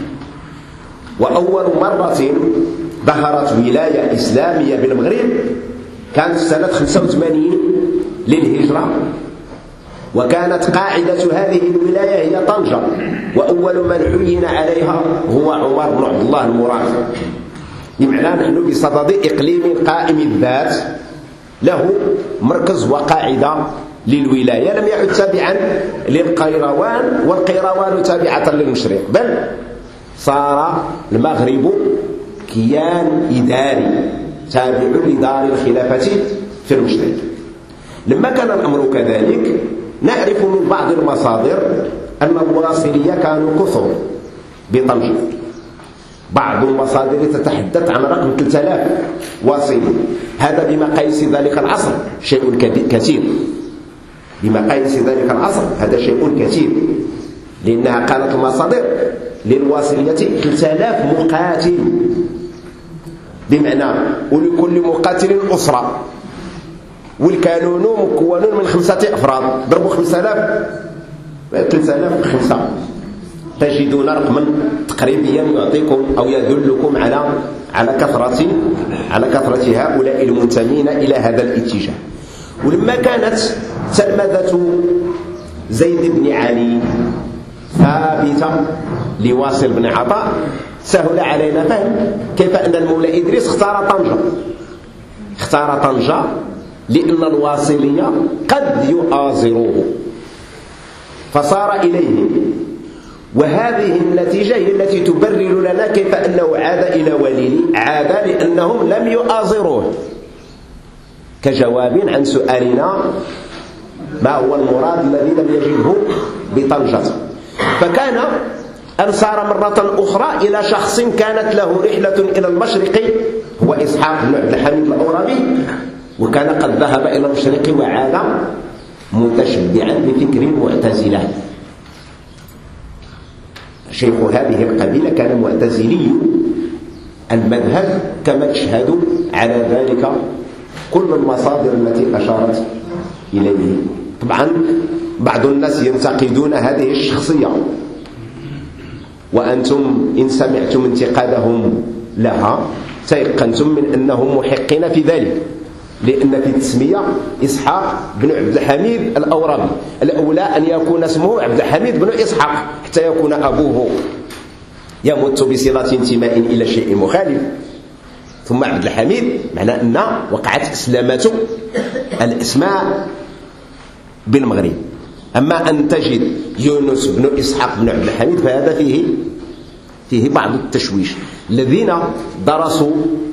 وأول مرة ظهرت ولاية إسلامية بالمغرب كانت سنة 85 للهجرة، وكانت قاعدة هذه الولاية هي طنجة، وأول من عين عليها هو عمر بن عبد الله المراد. بمعنى نحن بصدد إقليم قائم الذات له مركز وقاعدة للولاية، لم يعد تابعا للقيروان، والقيروان تابعة للمشرق، بل صار المغرب كيان إداري تابع لدار الخلافة في المشرق. لما كان الأمر كذلك نعرف من بعض المصادر أن الواصلية كانوا كثر بطنجة. بعض المصادر تتحدث عن رقم 3000 واصلي، هذا بمقاييس ذلك العصر شيء كثير، بمقاييس ذلك العصر هذا شيء كثير، لأنها كانت المصادر للواصلية 3000 مقاتل، بمعنى ولكل مقاتل أسرة، والكانون مكون من 5 أفراد، ضربوا 5000 3005 تجدون رقما تقريبيا يعطيكم أو يدلكم على كثرة هؤلاء المنتمين إلى هذا الاتجاه. ولما كانت تلمذة زيد بن علي ثابتة لواصل بن عطاء، سهل علينا فهم كيف أن المولى إدريس اختار طنجة لأن الواصلية قد يؤازروه فصار إليه. وهذه النتيجة هي التي تبرر لنا كيف أنه عاد إلى وليد، عاد لأنهم لم يؤازروه، كجواب عن سؤالنا ما هو المراد الذي لم يجده بطنجة. فكان أن صار مرة أخرى إلى شخص كانت له رحلة إلى المشرق، هو إسحاق بن عبد الحميد الأورابي، وكان قد ذهب إلى المشرق وعاد متشبعا بفكر المعتزلة. شيخ هذه القبيلة كان معتزلي المذهب كما تشهد على ذلك كل المصادر التي أشارت إليه. طبعا بعض الناس ينتقدون هذه الشخصية وأنتم إن سمعتم انتقادهم لها تيقنتم من أنهم محقين في ذلك، لأن في التسمية إسحاق بن عبد الحميد الأورابي، الأولى أن يكون اسمه عبد الحميد بن إسحاق حتى يكون أبوه يمت بصلة انتماء إلى شيء مخالف، ثم عبد الحميد، معنى أن وقعت إسلامة الأسماء بالمغرب. أما أن تجد يونس بن إسحاق بن عبد الحميد فهذا فيه بعض التشويش. الذين درسوا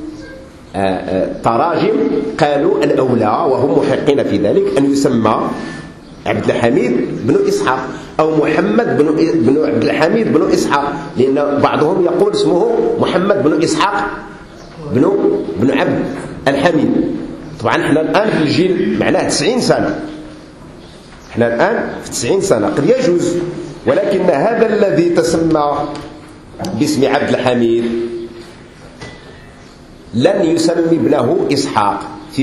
تراجم قالوا الأولى وهم محقين في ذلك أن يسمى عبد الحميد بن إسحاق أو محمد بن عبد الحميد بن إسحاق، لأن بعضهم يقول اسمه محمد بن إسحاق بن عبد الحميد. طبعا احنا الآن في الجيل معناه 90 سنة، احنا الآن في 90 سنة قد يجوز، ولكن هذا الذي تسمى باسم عبد الحميد لن يسمي ابنه إسحاق في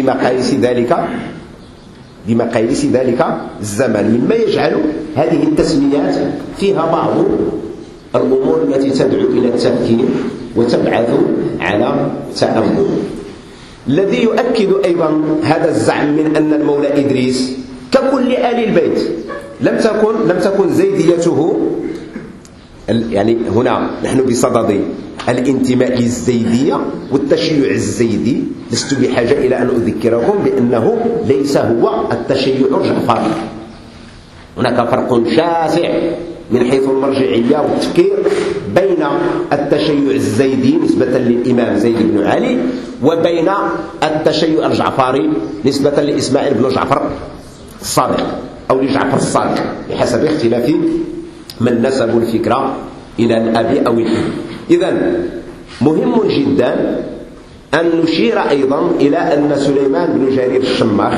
مقاييس ذلك الزمن، مما يجعل هذه التسميات فيها بعض الأمور التي تدعو إلى التفكير وتبعث على تأمل. الذي يؤكد أيضا هذا الزعم من أن المولى إدريس ككل آل البيت لم تكن زيديته، يعني هنا نحن بصدد الانتماء للزيدية والتشيع الزيدي، لست بحاجة إلى أن أذكركم بأنه ليس هو التشيع الجعفري. هناك فرق شاسع من حيث المرجعية والتفكير بين التشيع الزيدي نسبة للإمام زيد بن علي وبين التشيع الجعفري نسبة لإسماعيل بن جعفر الصادق أو لجعفر الصادق، بحسب اختلاف من نسبوا الفكرة إلى الأب أو الأم. إذن مهم جدا أن نشير أيضا إلى أن سليمان بن جرير الشماخ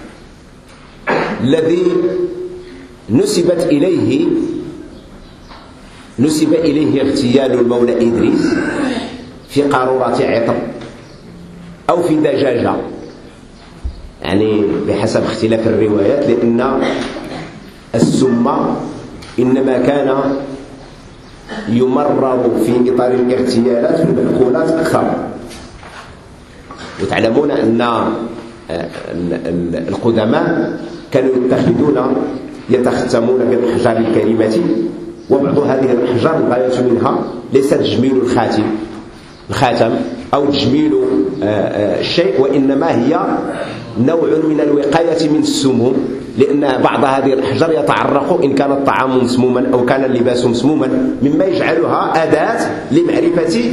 الذي نسب إليه اغتيال المولى إدريس في قارورة عطر أو في دجاجة، يعني بحسب اختلاف الروايات، لأن السم إنما كان يمرر في إطار الاغتيالات في المأكولات أكثر. وتعلمون أن القدماء كانوا يتختمون بالأحجار الكريمة، وبعض هذه الأحجار الغاية منها ليس تجميل الخاتم أو تجميل الشيء، وإنما هي نوع من الوقاية من السموم، لأن بعض هذه الأحجار يتعرق إن كان الطعام مسموما أو كان اللباس مسموما، مما يجعلها أداة لمعرفة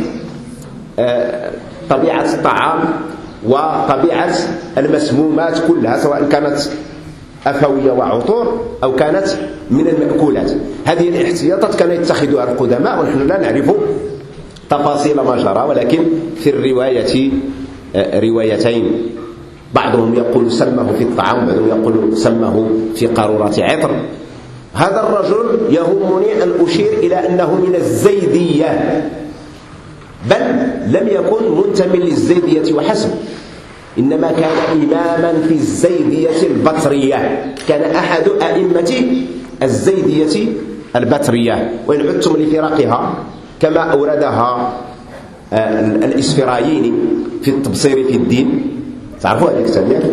طبيعة الطعام وطبيعة المسمومات كلها، سواء كانت أفوية وعطور أو كانت من المأكولات. هذه الاحتياطات كان يتخذها القدماء، ونحن لا نعرف تفاصيل ما جرى، ولكن في الرواية روايتين، بعضهم يقول سمه في الطعام، بعضهم يقول سمه في قارورة عطر. هذا الرجل يهمني أن أشير إلى أنه من الزيدية، بل لم يكن منتمي للزيدية وحسب، إنما كان إماما في الزيدية البطرية، كان أحد أئمة الزيدية البطرية، وإن عدتم لفرقها كما أوردها الإسفرايني في التبصير في الدين، تعرفوا هذه الكتابات،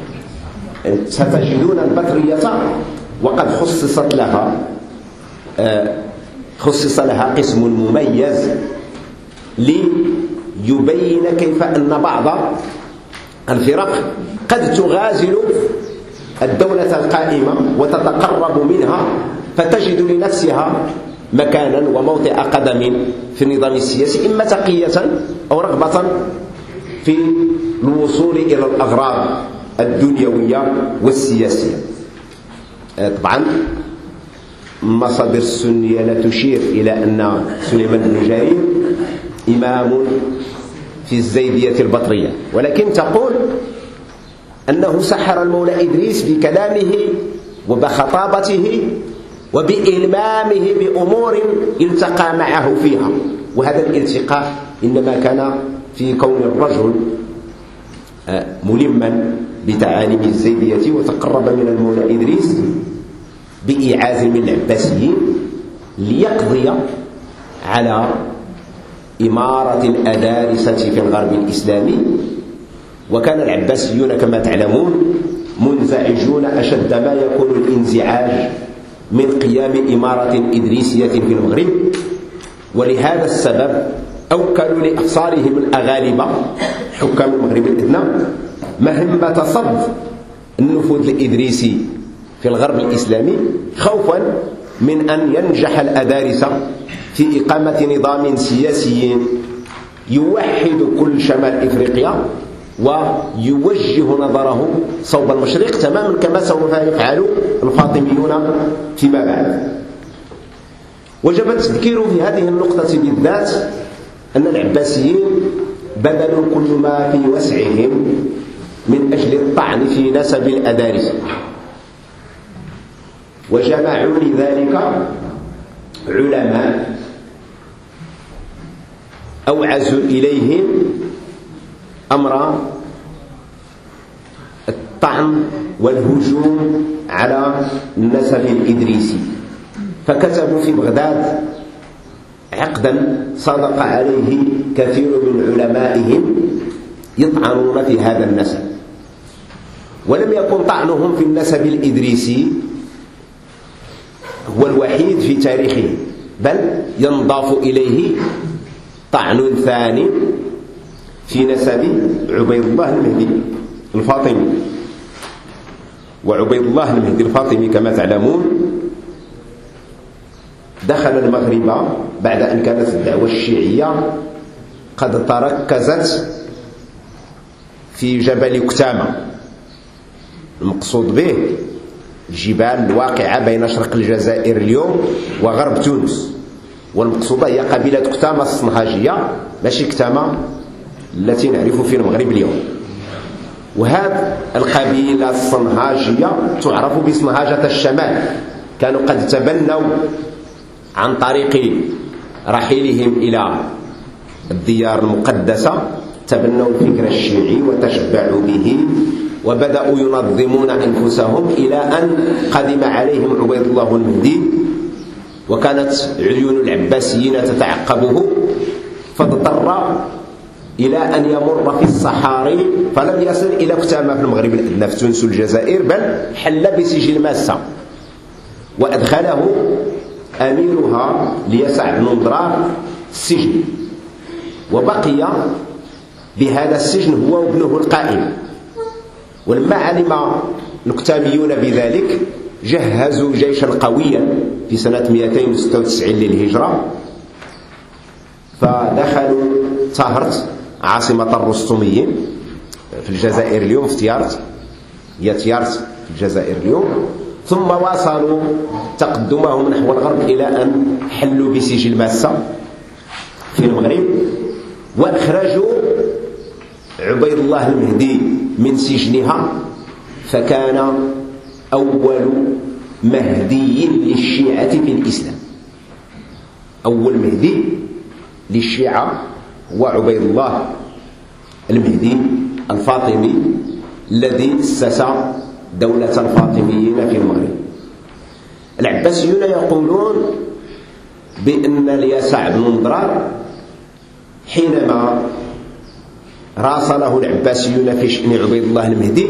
ستجدون البطرية وقد خصص لها قسم مميز ليبين كيف أن بعض الفرق قد تغازل الدولة القائمة وتتقرب منها، فتجد لنفسها مكانا وموطئ قدم في النظام السياسي، إما تقية أو رغبة في الوصول إلى الأغراض الدنيوية والسياسية. طبعا مصادر السنية لا تشير إلى أن سليمان بن جرير إمام في الزيدية البطرية، ولكن تقول أنه سحر المولى إدريس بكلامه وبخطابته وبإلمامه بأمور التقى معه فيها، وهذا الالتقاء إنما كان في كون الرجل ملما بتعاليم الزيدية، وتقرب من المولى إدريس بإيعاز من العباسيين ليقضي على إمارة الأدارسة في الغرب الإسلامي. وكان العباسيون كما تعلمون منزعجون أشد ما يكون الانزعاج من قيام إمارة إدريسية في المغرب، ولهذا السبب أوكلوا لأبصارهم الأغالبة حكام المغرب الأدنى مهمة صد النفوذ الإدريسي في الغرب الإسلامي، خوفا من أن ينجح الأدارسة في إقامة نظام سياسي يوحد كل شمال إفريقيا ويوجه نظره صوب المشرق تماما كما سوف يفعل الفاطميون فيما بعد. وجب التذكير في هذه النقطة بالذات أن العباسيين بذلوا كل ما في وسعهم من أجل الطعن في نسب الأدارسة، وجمعوا لذلك علماء أوعزوا إليهم أمر الطعن والهجوم على النسب الإدريسي، فكتبوا في بغداد عقدا صدق عليه كثير من علمائهم يطعنون في هذا النسب. ولم يكن طعنهم في النسب الإدريسي هو الوحيد في تاريخه، بل ينضاف إليه طعن ثاني في نسب عبيد الله المهدي الفاطمي. وعبيد الله المهدي الفاطمي كما تعلمون دخل المغرب بعد أن كانت الدعوة الشيعية قد تركزت في جبل كتامة، المقصود به الجبال الواقعة بين شرق الجزائر اليوم وغرب تونس، والمقصودة هي قبيلة كتامة الصنهاجية ماشي كتامة التي نعرف في المغرب اليوم. وهذه القبيلة الصنهاجية تعرف بصنهاجة الشمال، كانوا قد تبنوا عن طريق رحيلهم إلى الديار المقدسة تبنوا الفكر الشيعي وتشبعوا به وبدأوا ينظمون أنفسهم إلى أن قدم عليهم عبيد الله المهدي، وكانت عيون العباسيين تتعقبه، فاضطر إلى أن يمر في الصحاري فلم يصل إلى كتامة في المغرب الأدنى في تونس والجزائر، بل حل بسجل ماسة وأدخله أميرها ليسع بن نضرار السجن، وبقي بهذا السجن هو وابنه القائم. ولما علم الكتاميون بذلك جهزوا جيشا قويا في سنة 296 للهجرة، فدخلوا طهرت عاصمة الرستميين في الجزائر اليوم، في تيارت، هي تيارت في الجزائر اليوم، ثم واصلوا تقدمهم نحو الغرب إلى أن حلوا بسجل ماسة في المغرب، وأخرجوا عبيد الله المهدي من سجنها، فكان أول مهدي للشيعة في الإسلام. أول مهدي للشيعة هو عبيد الله المهدي الفاطمي الذي أسس دولة الفاطميين في المغرب. العباسيون يقولون بأن اليسع بن نضرار حينما راسله العباسيون في شأن عبيد الله المهدي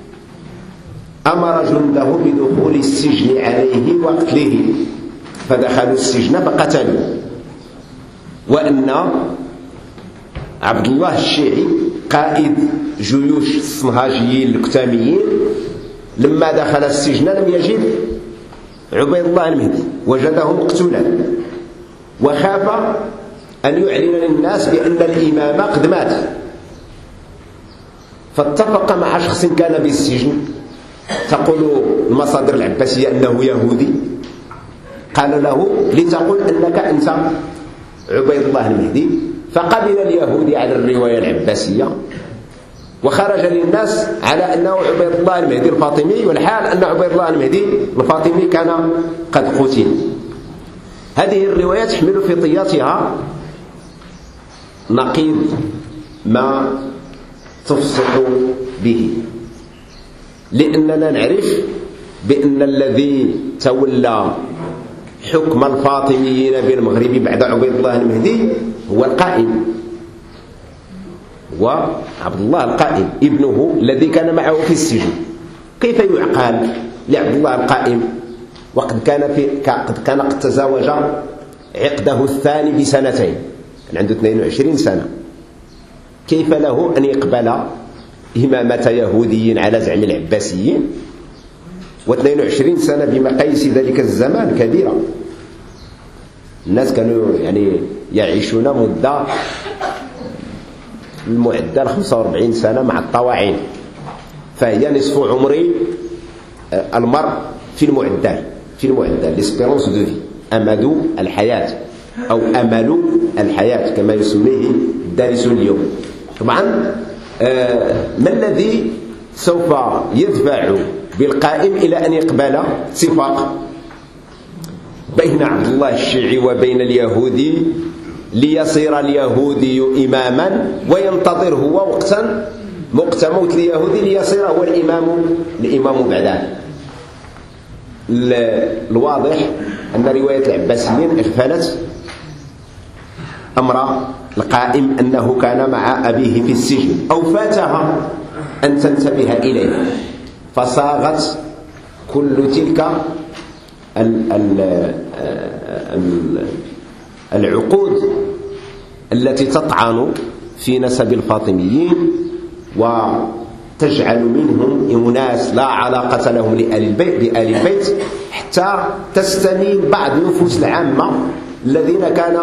أمر جنده بدخول السجن عليه وقتله، فدخلوا السجن فقتلوا. وأن عبد الله الشيعي قائد جيوش الصنهاجيين الكتاميين لما دخل السجن لم يجد عبيد الله المهدي، وجده مقتولا، وخاف أن يعلن للناس بأن الإمام قد مات، فاتفق مع شخص كان بالسجن، تقول المصادر العباسية أنه يهودي، قال له لتقول أنك أنت عبيد الله المهدي، فقبل اليهودي على الرواية العباسية وخرج للناس على أنه عبيد الله المهدي الفاطمي، والحال أن عبيد الله المهدي الفاطمي كان قد قتل. هذه الرواية تحمل في طياتها نقيض ما تفصح به، لأننا نعرف بأن الذي تولى حكم الفاطميين بالمغرب بعد عبيد الله المهدي هو القائم، وعبد الله القائم ابنه الذي كان معه في السجن. كيف يعقل لعبد الله القائم وقد كان قد تزاوج عقده الثاني بسنتين، كان عنده 22 سنة، كيف له أن يقبل إمامة يهودي على زعم العباسيين و22 سنة بمقاييس ذلك الزمان كبيرة؟ الناس كانوا يعني يعيشون مدة المعدل 45 سنة مع الطواعين، فهي نصف عمر المرء في المعدل l'espérance de vie، أمد الحياة أو أمل الحياة كما يسميه الدارسون اليوم. طبعا ما الذي سوف يدفع بالقائم إلى أن يقبل صفاق بين عبد الله الشيعي وبين اليهودي ليصير اليهودي إماما وينتظر هو وقت موت اليهودي ليصير هو الإمام بعده؟ الواضح أن رواية العباسيين اغفلت أمر القائم أنه كان مع أبيه في السجن أو فاتها أن تنتبه إليه، فصاغت كل تلك العقود التي تطعن في نسب الفاطميين وتجعل منهم أناس لا علاقة لهم بآل البيت، حتى تستميل بعض نفوس العامة الذين كان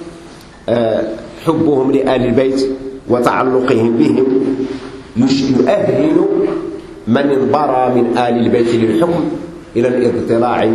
حبهم لآل البيت وتعلقهم بهم يؤهل من انبرى من آل البيت للحكم إلى الاضطلاع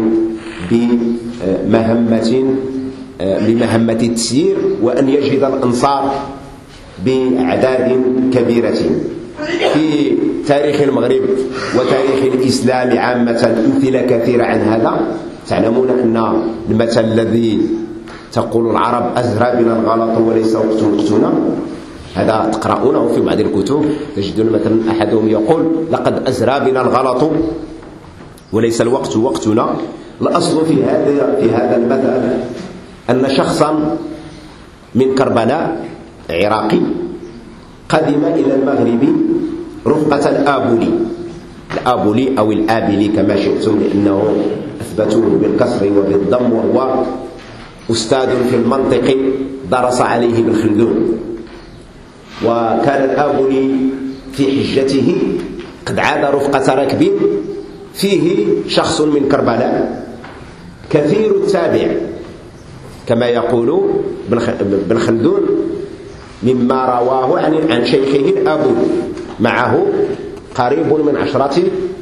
بمهمة التسيير وأن يجد الأنصار بأعداد كبيرة. في تاريخ المغرب وتاريخ الإسلام عامة أمثلة كثيرة عن هذا. تعلمون أن المثل الذي تقول العرب أزرى بنا الغلط وليس وقتنا، هذا تقرؤونه في بعض الكتب، تجدون مثلا أحدهم يقول لقد أزرى بنا الغلط وليس الوقت وقتنا. الأصل في هذا المثل أن شخصا من كربلاء عراقي قدم إلى المغرب رفقة الآبولي أو الآبلي كما شئتم، لأنه أثبتوه بالكسر وبالضم، وهو أستاذ في المنطق درس عليه ابن خلدون. وكان الآبولي في حجته قد عاد رفقة ركب فيه شخص من كربلاء كثير التابع كما يقول ابن خلدون مما رواه عن شيخه الآبولي، معه قريب من 10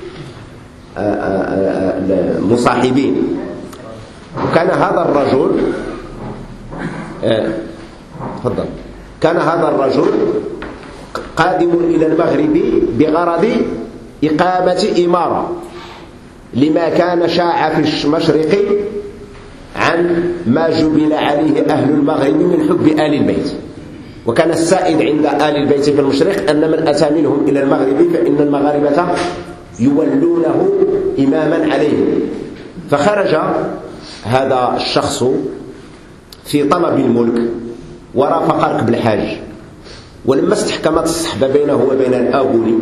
مصاحبين. وكان هذا الرجل قادم إلى المغرب بغرض إقامة إمارة لما كان شاع في المشرق عن ما جبل عليه أهل المغرب من حب آل البيت. وكان السائد عند آل البيت في المشرق أن من أتى منهم إلى المغرب فإن المغاربة يولونه إماما عليهم. فخرج هذا الشخص في طلب الملك ورافق ركب الحاج، ولما استحكمت الصحبة بينه وبين الآبولي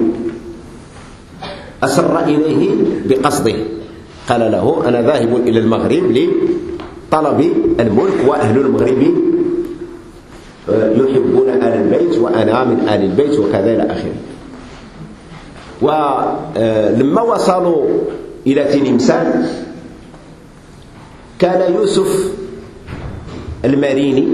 أسر إليه بقصده، قال له أنا ذاهب إلى المغرب لطلب الملك وأهل المغرب يحبون آل البيت وأنا من آل البيت وكذا إلى آخره. ولما وصلوا إلى تلمسان كان يوسف المريني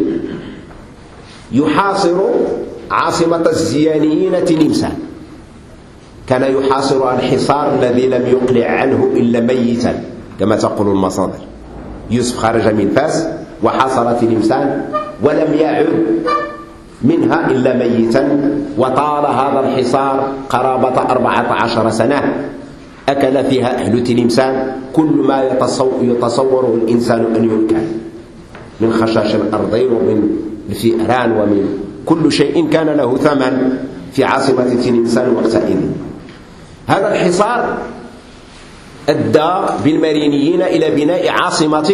يحاصر عاصمة الزيانيين تلمسان، كان يحاصر الحصار الذي لم يقلع عنه إلا ميتا كما تقول المصادر. يوسف خرج من فاس وحاصر تلمسان ولم يعد منها إلا ميتا، وطال هذا الحصار قرابة 14 سنة. أكل فيها أهل تلمسان كل ما يتصوره الإنسان أن يؤكل من خشاش الأرض ومن الفئران ومن كل شيء كان له ثمن في عاصمة تلمسان وقتئذ. هذا الحصار أدى بالمارينيين إلى بناء عاصمة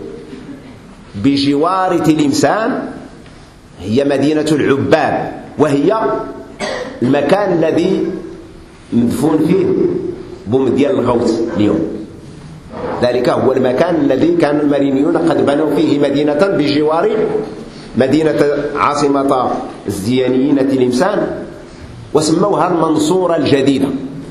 بجوار تلمسان، هي مدينة العباب، وهي المكان الذي مدفون فيه بومديال الغوث اليوم. ذلك هو المكان الذي كان المارينيون قد بنوا فيه مدينة بجوار مدينة عاصمة الزيانيين تلمسان، وسموها المنصورة الجديدة.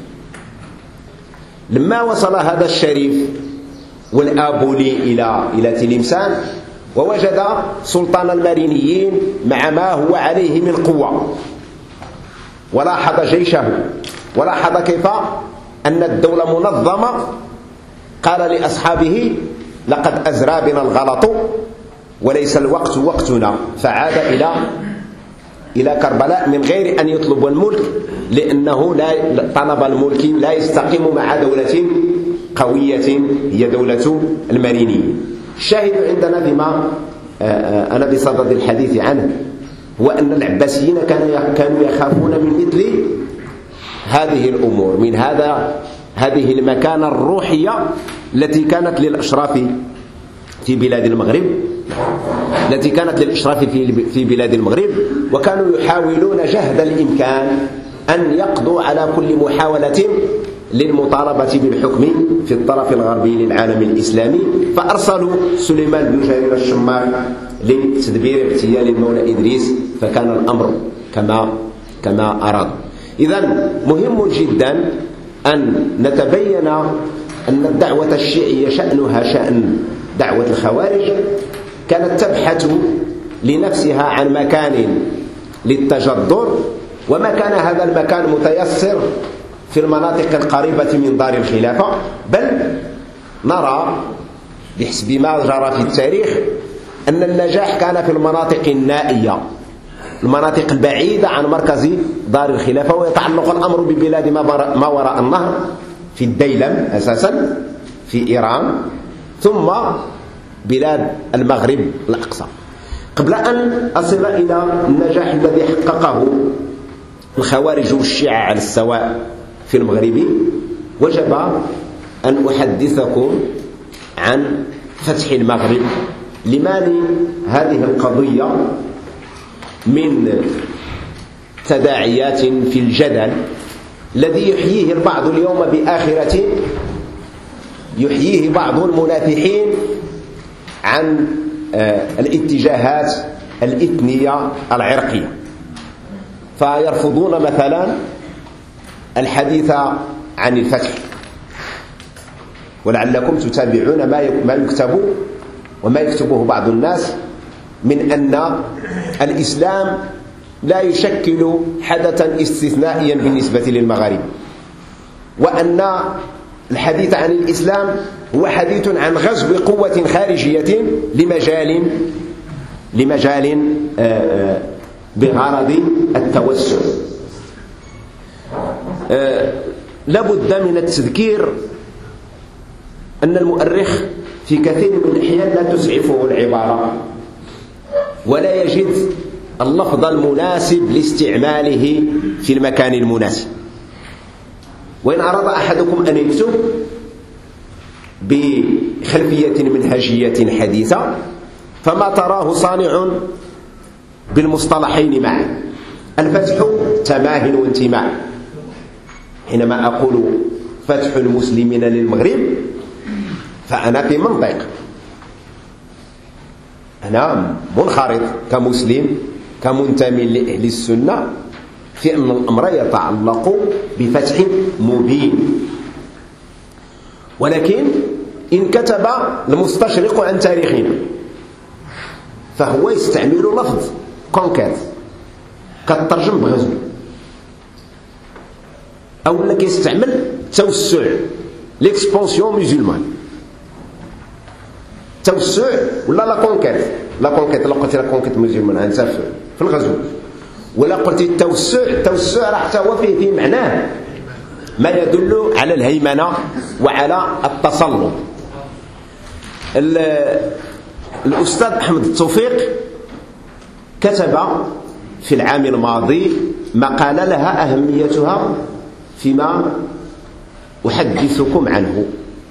لما وصل هذا الشريف والآبولي إلى تلمسان، ووجد سلطان المارينيين مع ما هو عليه من قوة، ولاحظ جيشه، ولاحظ كيف أن الدولة منظمة، قال لأصحابه: لقد أزرى بنا الغلط وليس الوقت وقتنا. فعاد إلى كربلاء من غير أن يطلب الملك، لأنه طلب الملك لا يستقيم مع دولة قوية هي دولة المارينيين. الشاهد عندنا فيما أنا بصدد الحديث عنه هو أن العباسيين كانوا يخافون من مثل هذه الأمور، من هذه المكانة الروحية التي كانت للأشراف في بلاد المغرب، في بلاد المغرب، وكانوا يحاولون جهد الإمكان أن يقضوا على كل محاولة للمطالبة بالحكم في الطرف الغربي للعالم الإسلامي. فأرسلوا سليمان بن جرير الشماك لتدبير اغتيال المولى إدريس، فكان الأمر كما أراد. إذن مهم جدا أن نتبين أن الدعوة الشيعية شأنها شأن دعوة الخوارج، كانت تبحث لنفسها عن مكان للتجذر، وما كان هذا المكان متيسر في المناطق القريبة من دار الخلافة، بل نرى بحسب ما جرى في التاريخ أن النجاح كان في المناطق النائية، المناطق البعيدة عن مركز دار الخلافة، ويتعلق الأمر ببلاد ما وراء النهر، في الديلم أساسا في إيران، ثم بلاد المغرب الأقصى. قبل أن أصل إلى النجاح الذي حققه الخوارج والشيعة على السواء في المغرب، وجب أن أحدثكم عن فتح المغرب، لما هذه القضية من تداعيات في الجدل الذي يحييه البعض اليوم بآخرة، يحييه بعض المنافحين عن الاتجاهات الإثنية العرقية، فيرفضون مثلا الحديث عن الفتح. ولعلكم تتابعون ما يكتب وما يكتبه بعض الناس من أن الإسلام لا يشكل حدثا استثنائيا بالنسبة للمغاربة، وأن الحديث عن الإسلام هو حديث عن غزو قوة خارجية لمجال بغرض التوسع. لابد من التذكير أن المؤرخ في كثير من الأحيان لا تسعفه العبارة، ولا يجد اللفظ المناسب لاستعماله في المكان المناسب. وإن أراد أحدكم أن يكتب بخلفية منهجية حديثة، فما تراه صانع بالمصطلحين معا: الفتح تماه وانتماء. حينما أقول فتح المسلمين للمغرب فأنا في منطق، أنا منخرط كمسلم كمنتمي لأهل السنة في أن الأمر يتعلق بفتح مبين. ولكن إن كتب المستشرق عن تاريخنا فهو يستعمل لفظ كونكات كترجم بغزو، أو لك يستعمل توسع ليكسبونسيون ميزولمان، توسع ولا لا كونكات. لا قلت لا كونكات ميزولمان أنت في الغزو، ولا قلت التوسع راه حتى هو فيه معناه ما يدل على الهيمنة وعلى التسلط. الأستاذ أحمد التوفيق كتب في العام الماضي مقالة لها أهميتها فيما أحدثكم عنه،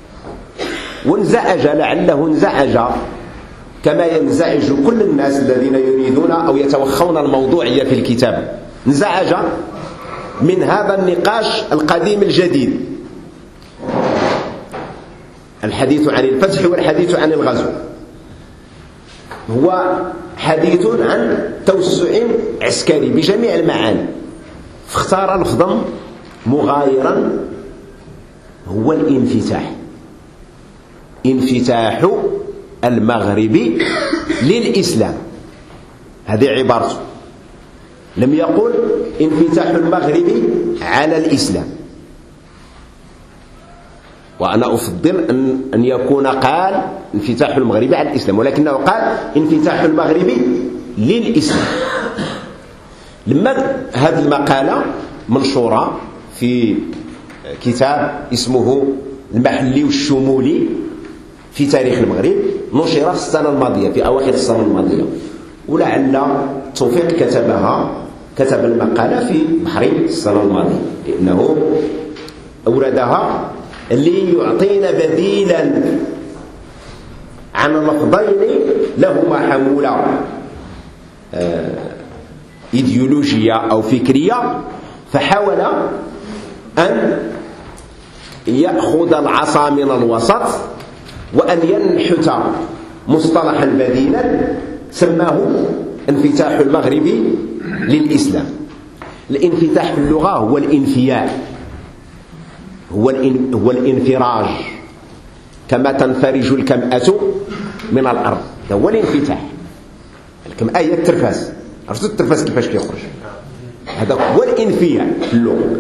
وانزعج، لعله انزعج كما ينزعج كل الناس الذين يريدون أو يتوخون الموضوعية في الكتاب، انزعج من هذا النقاش القديم الجديد، الحديث عن الفتح والحديث عن الغزو. هو حديث عن توسع عسكري بجميع المعاني، فاختار لفظا مغايرا، هو الانفتاح، انفتاح المغرب للإسلام، هذه عبارته. لم يقل انفتاح المغرب على الإسلام، وأنا أفضل أن يكون قال انفتاح المغرب على الإسلام، ولكنه قال انفتاح المغرب للإسلام. لما هذه المقالة منشورة في كتاب اسمه المحلي والشمولي في تاريخ المغرب، نشر في السنة الماضية، في أواخر السنة الماضية، ولعل توفيق كتب المقالة في بحرين السنة الماضية، لأنه أوردها ليعطينا بديلا عن لفظين لهما حمولة إيديولوجية أو فكرية، فحاول أن يأخذ العصا من الوسط وأن ينحت مصطلحا بديلا سماه انفتاح المغرب للإسلام. الانفتاح في اللغة هو الانفياء، هو الانفراج، كما تنفرج الكمأة من الأرض، هو الانفتاح. الكمأة هي الترفاس، عرفتوا الترفاس كيفاش كيخرج؟ هذا هو الانفياء في اللغة،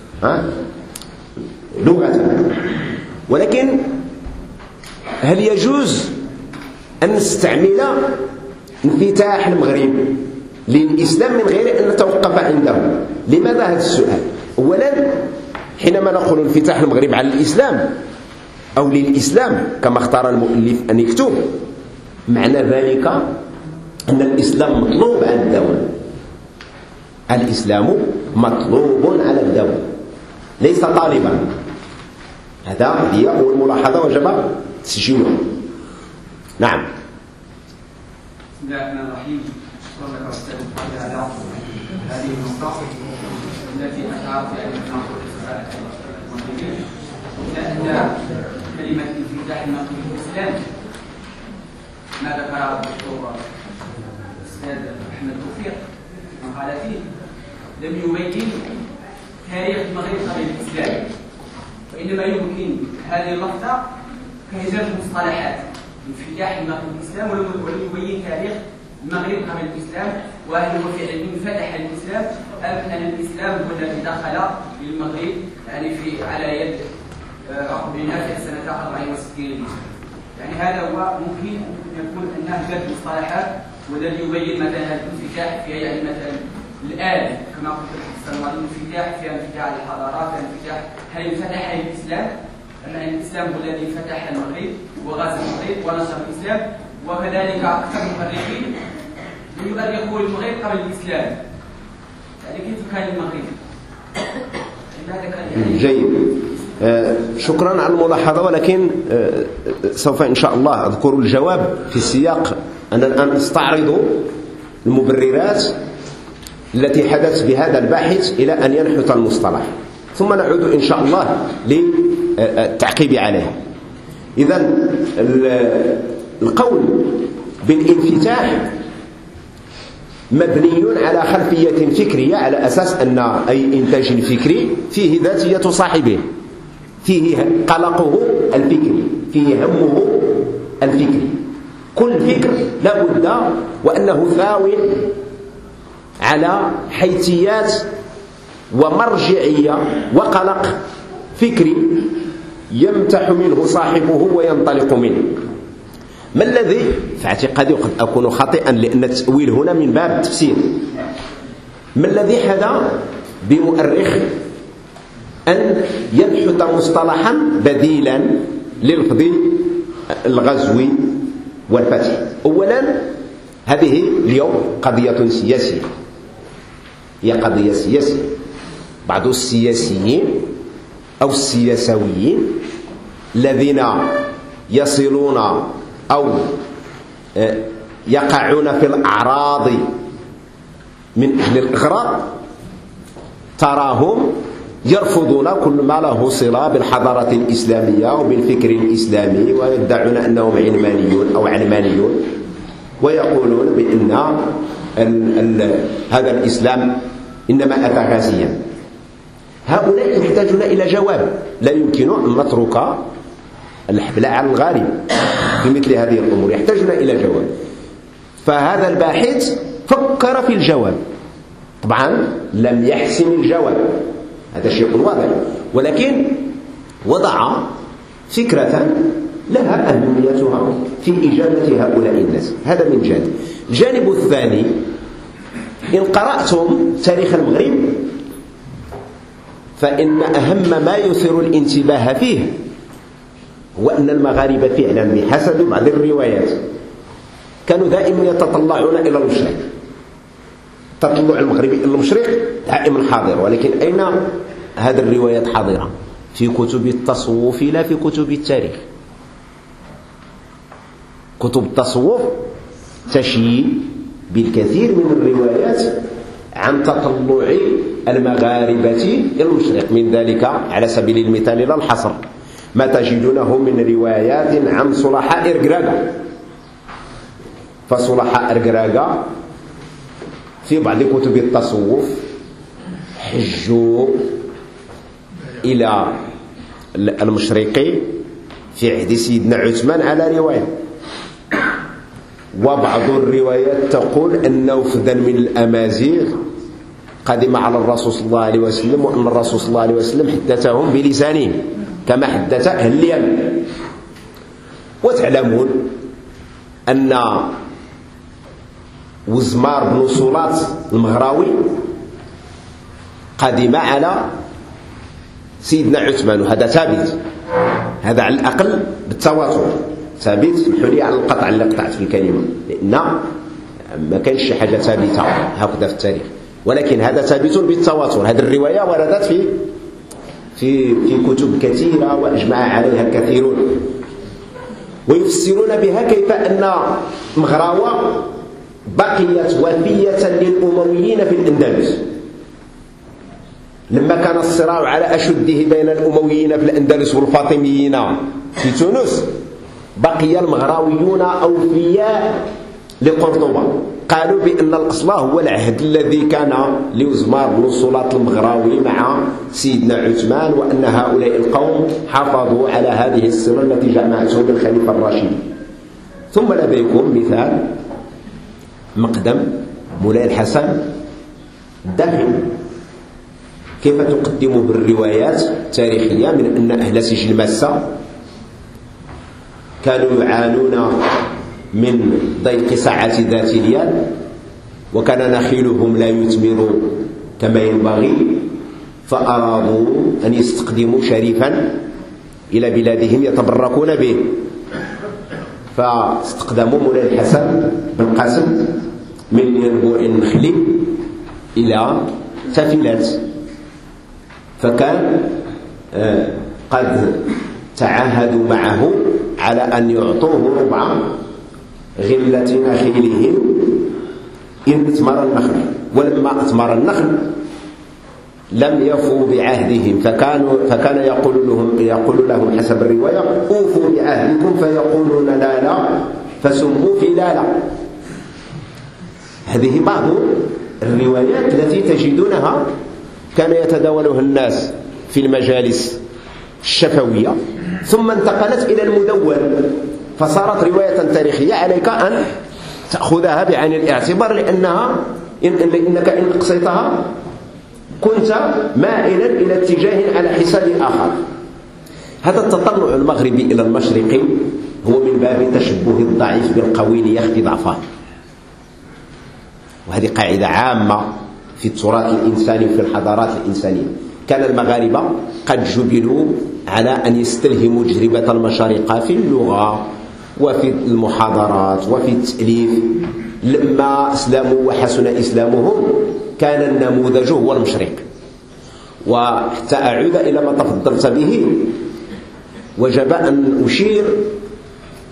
لغة. ولكن هل يجوز أن نستعمل انفتاح المغرب للإسلام من غير أن نتوقف عنده؟ لماذا هذا السؤال؟ أولا، حينما نقول انفتاح المغرب على الإسلام أو للإسلام كما اختار المؤلف أن يكتب، معنى ذلك أن الإسلام مطلوب على الدولة، الإسلام مطلوب على الدولة ليس طالبا. هذا هي أول ملاحظة وجب تسجيلها. نعم. بسم الله الرحمن الرحيم. شكرا لك أستاذ على هذه النقطة التي أشعرت يعني بنقطة المغربيين، إلى أن كلمة انفتاح المغرب الإسلام ما ذكره الدكتور الأستاذ أحمد توفيق في مقالته لم يبين تاريخ المغرب قبل الإسلام، وإنما يمكن هذه اللفظة كهجرة مصطلحات انفتاح المغرب الإسلام، ولم يبين تاريخ المغرب قبل الإسلام، وهل هو فعلا انفتح الإسلام أم أن الإسلام هو الذي دخل للمغرب يعني على يد عقب النافع سنة 64. يعني هذا هو ممكن أن يكون أنه جد مصطلحات والذي يبين مثلا الانفتاح في يعني مثلا الآن كما قلت في السنة الماضية انفتاح في انفتاح الحضارات، انفتاح هل انفتح الإسلام أم أن الإسلام هو الذي فتح المغرب وغزا المغرب ونشر الإسلام، وكذلك أكثر المؤرخين يؤرخوا المغرب قبل الإسلام، يعني كيف كان المغرب؟ جيد. شكرا على الملاحظة، ولكن سوف إن شاء الله أذكر الجواب في السياق. أنا الآن أستعرض المبررات التي حدث بهذا الباحث إلى أن ينحت المصطلح، ثم نعود إن شاء الله للتعقيب عليها. إذن القول بالانفتاح مبني على خلفية فكرية، على أساس أن أي إنتاج فكري فيه ذاتية صاحبه، فيه قلقه الفكري، فيه همه الفكري. كل فكر لا بد وأنه ثاو على حيثيات ومرجعية وقلق فكري يمتح منه صاحبه وينطلق منه. ما الذي في اعتقادي وقد أكون خاطئا لأن التأويل هنا من باب التفسير، ما الذي حدا بمؤرخ أن ينحت مصطلحا بديلا للفظ الغزو والفتح؟ أولا، هذه اليوم قضية سياسية، هي قضية سياسية. بعض السياسيين أو السياسويين الذين يصلون أو يقعون في الأعراض من أجل الإغراء تراهم يرفضون كل ما له صلة بالحضارة الإسلامية وبالفكر الإسلامي، ويدعون أنهم علمانيون أو علمانيون، ويقولون بأن هذا الإسلام إنما أتى غازيا. هؤلاء يحتاجون إلى جواب. لا يمكن أن نترك الحبل على الغارب في مثل هذه الأمور، يحتاجون إلى جواب. فهذا الباحث فكر في الجواب، طبعا لم يحسن الجواب، هذا شيء واضح، ولكن وضع فكرة لها أهميتها في إجابة هؤلاء الناس. هذا من جانب. الجانب الثاني، إن قرأتم تاريخ المغرب فإن أهم ما يثير الانتباه فيه هو أن المغاربة فعلا بحسب بعض الروايات كانوا دائما يتطلعون إلى المشرق. تطلع المغربي إلى المشرق دائما حاضر، ولكن أين هذه الروايات حاضرة؟ في كتب التصوف لا في كتب التاريخ. كتب التصوف تشيد بالكثير من الروايات عن تطلع المغاربة إلى المشرق، من ذلك على سبيل المثال لا الحصر ما تجدونه من روايات عن صلحاء إرقراقة. فصلحاء إرقراقة في بعض كتب التصوف حجوا إلى المشرق في عهد سيدنا عثمان على رواية، وبعض الروايات تقول أن وفدا من الأمازيغ قدم على الرسول صلى الله عليه وسلم، وأن الرسول صلى الله عليه وسلم حدثهم بلسانهم كما حدث أهل اليمن. وتعلمون أن وزمار بن صولات المغراوي قدم على سيدنا عثمان، وهذا ثابت، هذا على الأقل بالتواتر ثابت. اسمحوا لي على القطع اللي قطعت في الكلمة، لأن ما كانش شي حاجة ثابتة هكذا في التاريخ، ولكن هذا ثابت بالتواتر. هذه الرواية وردت في كتب كثيرة وأجمع عليها الكثيرون، ويفسرون بها كيف أن مغراوة بقيت وفية للأمويين في الأندلس. لما كان الصراع على أشده بين الأمويين في الأندلس والفاطميين في تونس، بقي المغراويون أوفياء لقرطبة. قالوا بأن الأصل هو العهد الذي كان لوزمار بن صولات المغراوي مع سيدنا عثمان، وأن هؤلاء القوم حافظوا على هذه الصلة التي جمعتهم بالخليفة الراشد. ثم لديكم مثال مقدم مولاي الحسن الداخل، كيف تقدم بالروايات التاريخية من أن أهل سجل مسة كانوا يعانون من ضيق ساعة ذات اليد، وكان نخيلهم لا يثمر كما ينبغي، فأرادوا أن يستقدموا شريفا إلى بلادهم يتبركون به، فاستقدموا مولاي الحسن بن قاسم من ينبوع النخل إلى سفينات. فكان قد تعاهدوا معه على أن يعطوه ربع غلة نخيلهم إن أثمر النخل، ولما أثمر النخل لم يفوا بعهدهم، فكان يقول لهم حسب الرواية: أوفوا بعهدكم، فيقولون لا لا، فسموا في لا لا. هذه بعض الروايات التي تجدونها كان يتداولها الناس في المجالس الشفوية، ثم انتقلت إلى المدون، فصارت رواية تاريخية عليك أن تأخذها بعين الاعتبار، لأنك إن أقصيتها كنت مائلا إلى اتجاه على حساب آخر. هذا التطلع المغربي إلى المشرق هو من باب تشبه الضعيف بالقوي ليخفي ضعفه، وهذه قاعدة عامة في التراث الإنساني وفي الحضارات الإنسانية. كان المغاربة قد جبلوا على أن يستلهموا تجربة المشارقة في اللغة وفي المحاضرات وفي التأليف. لما أسلموا وحسن إسلامهم كان النموذج هو المشرق. وحتى أعود إلى ما تفضلت به، وجب أن أشير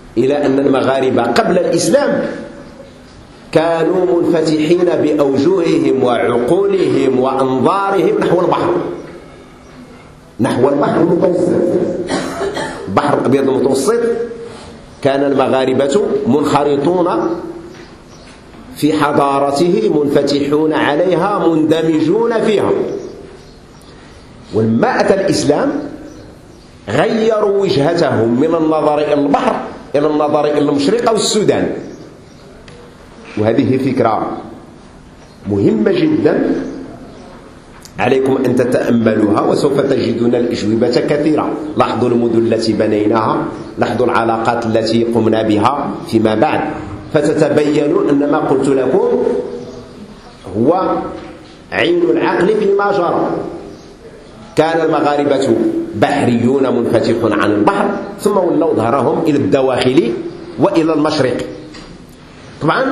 إلى أن المغاربة قبل الإسلام كانوا منفتحين بأوجههم وعقولهم وأنظارهم نحو البحر، نحو البحر المتوسط، البحر الأبيض المتوسط. كان المغاربة منخرطون في حضارته، منفتحون عليها، مندمجون فيها. ولما أتى الإسلام غيروا وجهتهم من النظر إلى البحر إلى النظر إلى المشرق أو السودان. وهذه فكرة مهمة جدا عليكم أن تتأملوها، وسوف تجدون الأجوبة كثيرة. لاحظوا المدن التي بنيناها، لاحظوا العلاقات التي قمنا بها فيما بعد، فتتبينون أن ما قلت لكم هو عين العقل فيما جرى. كان المغاربة بحريون منفتحون عن البحر، ثم ولوا ظهرهم إلى الدواخل وإلى المشرق. طبعا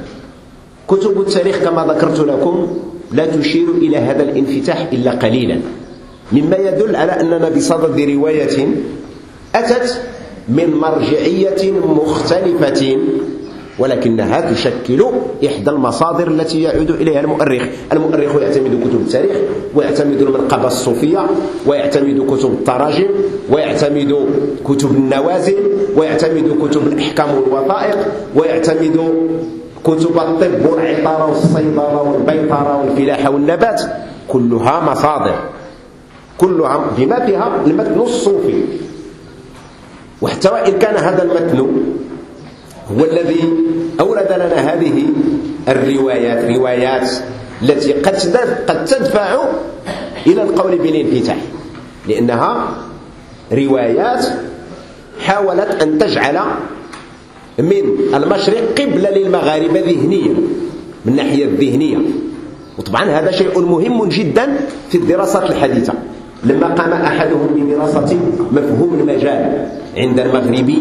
كتب التاريخ كما ذكرت لكم لا تشير إلى هذا الانفتاح إلا قليلا، مما يدل على أننا بصدد رواية أتت من مرجعية مختلفة، ولكنها تشكل إحدى المصادر التي يعود إليها المؤرخ. المؤرخ يعتمد كتب التاريخ، ويعتمد المنقبة الصوفية، ويعتمد كتب التراجم، ويعتمد كتب النوازل، ويعتمد كتب الأحكام والوثائق، ويعتمد كتب الطب والعطارة والصيدلة والبيطرة والفلاحة والنبات. كلها مصادر، كلها بما فيها المتن الصوفي. وحتى وإن كان هذا المتن هو الذي أورد لنا هذه الروايات التي قد تدفع إلى القول بالانفتاح، لأنها روايات حاولت أن تجعل من المشرق قبلة للمغاربة ذهنيا، من الناحية الذهنية. وطبعا هذا شيء مهم جدا في الدراسات الحديثة. لما قام أحدهم بدراسة مفهوم المجال عند المغربي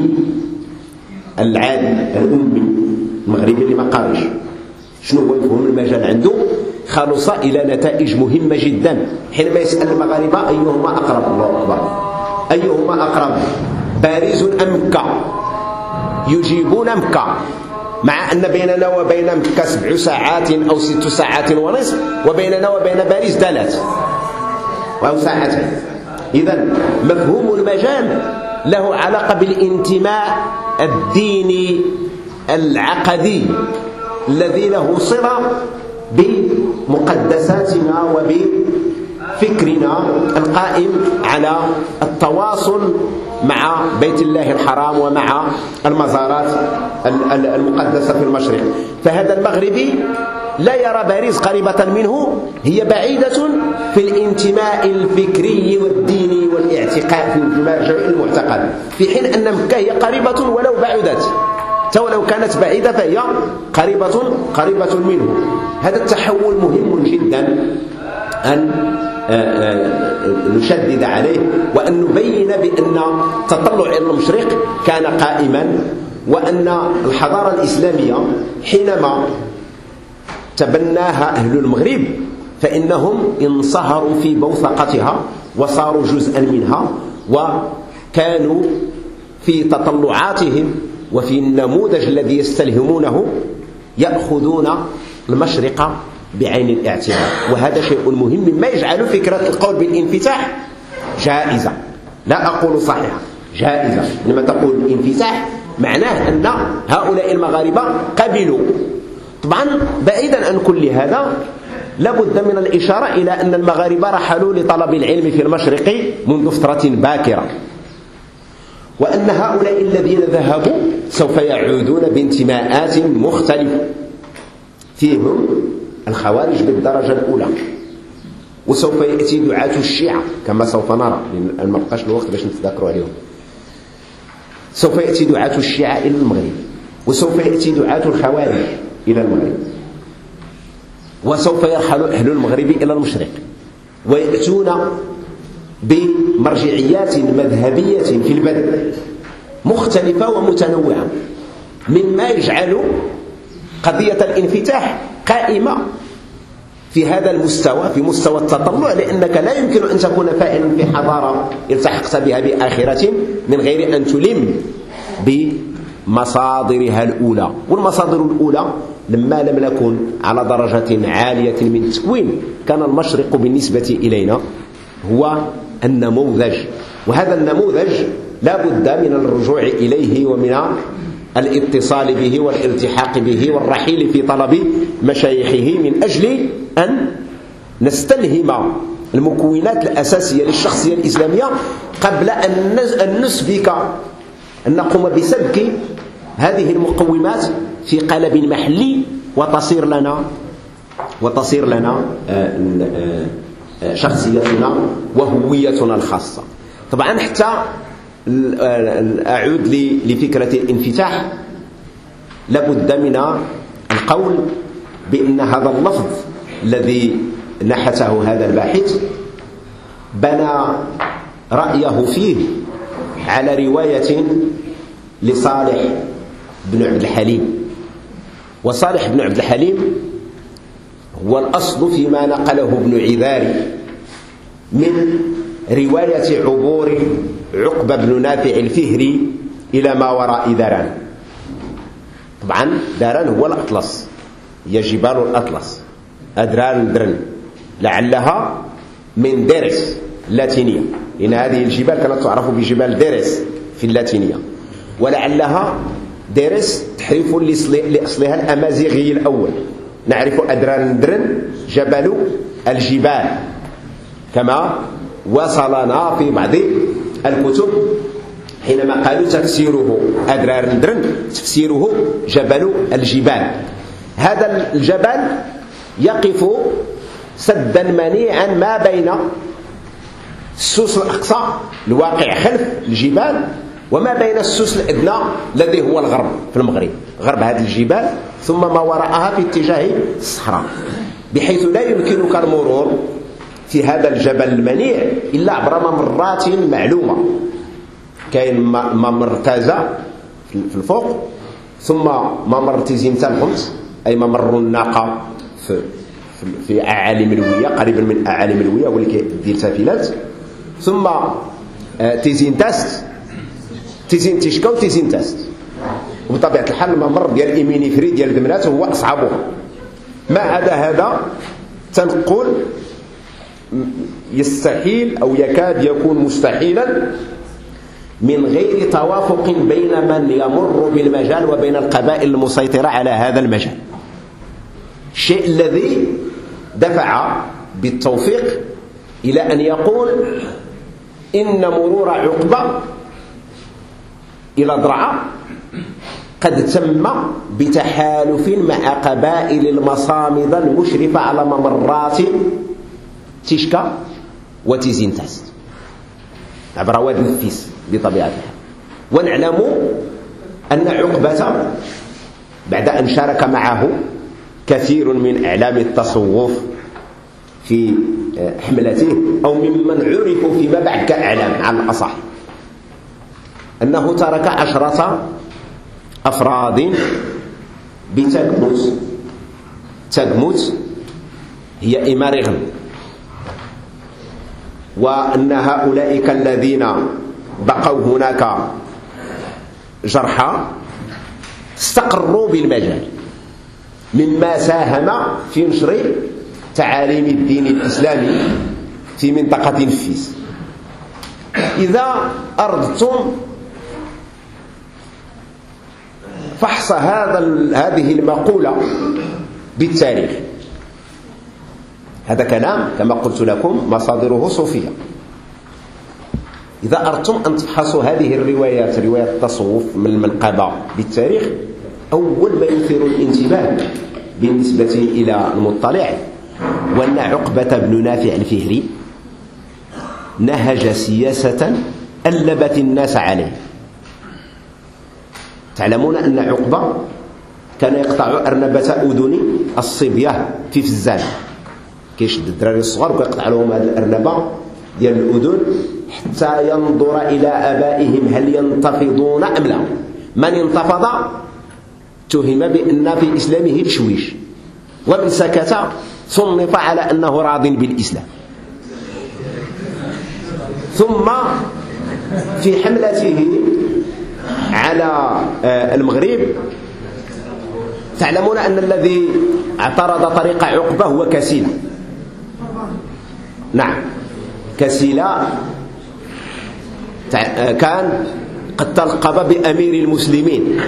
العادي الأمي، المغربي اللي ما قارش شنو هو مفهوم المجال عنده، خلص إلى نتائج مهمة جدا. حينما يسأل المغاربة أيهما أقرب، الله أكبر، أيهما أقرب، باريس أم مكة، يجيبون مكة، مع أن بيننا وبين مكة 7 ساعات أو 6 ساعات ونصف، وبيننا وبين باريس 3 أو ساعتين. إذن مفهوم المجال له علاقة بالانتماء الديني العقدي الذي له صلة بمقدساتنا وبفكرنا القائم على التواصل مع بيت الله الحرام ومع المزارات المقدسة في المشرق. فهذا المغربي لا يرى باريس قريبة منه، هي بعيدة في الانتماء الفكري والديني والاعتقاد في المرجع المعتقد، في حين أن مكة هي قريبة ولو بعدت، ولو كانت بعيدة فهي قريبة منه. هذا التحول مهم جدا أن نشدد عليه، وأن نبين بأن التطلع إلى المشرق كان قائما، وأن الحضارة الإسلامية حينما تبناها أهل المغرب فإنهم انصهروا في بوثقتها وصاروا جزءا منها، وكانوا في تطلعاتهم وفي النموذج الذي يستلهمونه يأخذون المشرق بعين الاعتبار. وهذا شيء مهم مما يجعل فكرة القول بالانفتاح جائزة، لا أقول صحيحة، جائزة. لما تقول انفتاح معناه أن هؤلاء المغاربة قبلوا. طبعا بعيدا عن كل هذا لابد من الإشارة إلى أن المغاربة رحلوا لطلب العلم في المشرق منذ فترة باكرة، وأن هؤلاء الذين ذهبوا سوف يعودون بانتماءات مختلفة، فيهم الخوارج بالدرجة الأولى، وسوف يأتي دعاة الشيعة كما سوف نرى، لأن ما بقاش الوقت باش نتذكروا عليهم. سوف يأتي دعاة الشيعة إلى المغرب، وسوف يأتي دعاة الخوارج إلى المغرب، وسوف يرحل أهل المغرب إلى المشرق، ويأتون بمرجعيات مذهبية في البدء مختلفة ومتنوعة، مما يجعل قضية الانفتاح قائمة في هذا المستوى، في مستوى التطلع، لأنك لا يمكن أن تكون فاعلا في حضارة التحقت بها بآخرة من غير أن تلم مصادرها الأولى. والمصادر الأولى لما لم نكن على درجة عالية من التكوين كان المشرق بالنسبة إلينا هو النموذج، وهذا النموذج لا بد من الرجوع إليه ومن الاتصال به والالتحاق به والرحيل في طلب مشايخه من أجل أن نستلهم المكونات الأساسية للشخصية الإسلامية قبل أن نسبك أن نقوم بسبك هذه المقومات في قالب محلي وتصير لنا شخصيتنا وهويتنا الخاصة. طبعا حتى أعود لفكرة الانفتاح، لابد من القول بأن هذا اللفظ الذي نحته هذا الباحث بنى رأيه فيه على رواية لصالح بن عبد الحليم، وصالح بن عبد الحليم هو الأصل فيما نقله ابن عذاري من رواية عبور عقبة بن نافع الفهري إلى ما وراء داران. طبعا داران هو الأطلس، هي جبال الأطلس، أدران درن، لعلها من ديرس اللاتينية، لأن هذه الجبال كانت تعرف بجبال ديرس في اللاتينية، ولعلها ديرس تحريف لأصلها الأمازيغي الأول. نعرف أدران درن جبل الجبال كما وصلنا في بعض الكتب حينما قالوا تفسيره أدران درن تفسيره جبل الجبال. هذا الجبل يقف سدا منيعا ما بين السوس الأقصى الواقع خلف الجبال وما بين السوس الأدنى الذي هو الغرب في المغرب، غرب هذه الجبال ثم ما وراءها في اتجاه الصحراء، بحيث لا يمكنك المرور في هذا الجبل المنيع إلا عبر ممرات معلومة. كاين ممر تازا في الفوق، ثم ممر تيزينتا الخمس أي ممر الناقة في أعالي ملوية قريبا من أعالي ملوية واللي كيدير سفينات، ثم تيزينتيشكا وتيزينتاست. وبطبيعة الحال الممر ديال إيمينيفري ديال دمنات هو أصعبها. ما عدا هذا تنقل يستحيل أو يكاد يكون مستحيلا من غير توافق بين من يمر بالمجال وبين القبائل المسيطرة على هذا المجال، الشيء الذي دفع بالتوفيق إلى أن يقول إن مرور عقبة إلى ضرعة قد تم بتحالف مع قبائل المصامدة المشرفة على ممرات تيشكا وتيزينتاست عبر وادي النفيس بطبيعة الحال. ونعلم أن عقبة بعد أن شارك معه كثير من أعلام التصوف في حملته أو ممن عرفوا فيما بعد كأعلام على الأصح، أنه ترك 10 أفراد بتجموت. تجموت هي إمارغن، وأن هؤلاء الذين بقوا هناك جرحى استقروا بالمجال، مما ساهم في نشر تعاليم الدين الإسلامي في منطقة نفيس. إذا أردتم فحص هذه المقولة بالتاريخ، هذا كلام كما قلت لكم مصادره صوفية. إذا أردتم أن تفحصوا هذه الروايات، رواية التصوف من المنقبة بالتاريخ، أول ما يثير الانتباه بالنسبة إلى المطلع وأن عقبة بن نافع الفهري نهج سياسة ألبت الناس عليه. تعلمون أن عقبة كان يقطع أرنبة أذن الصبية في فزان، كيشد الدراري الصغار ويقطع لهم هذه الأرنبة ديال الأذن حتى ينظر إلى آبائهم هل ينتفضون أم لا. من انتفض تهم بأن في إسلامه تشويش، ومن سكت صنف على أنه راض بالإسلام. ثم في حملته على المغرب، تعلمون أن الذي اعترض طريق عقبة هو كسيلة. نعم، كسيلة كان قد تلقب بأمير المسلمين،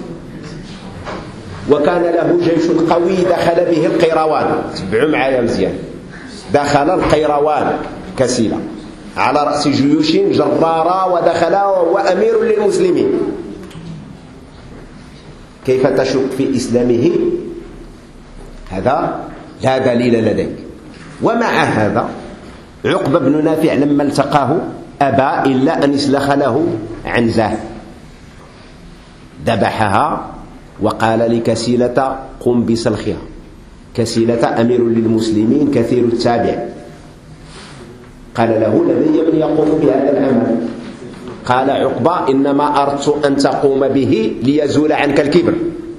وكان له جيش قوي دخل به القيروان. تبعوا معايا مزيان، دخل القيروان كسيلة على رأس جيوش جرارة، ودخل وهو أمير للمسلمين. كيف تشك في إسلامه؟ هذا لا دليل لديك. ومع هذا عقبة بن نافع لما التقاه أبى إلا أن يسلخ له عنزة، ذبحها وقال لكسيلة قم بسلخها. كسيلة أمير للمسلمين كثير التابع، قال له لدي من يقوم بهذا العمل. قال عقبة إنما أردت أن تقوم به ليزول عنك الكبر.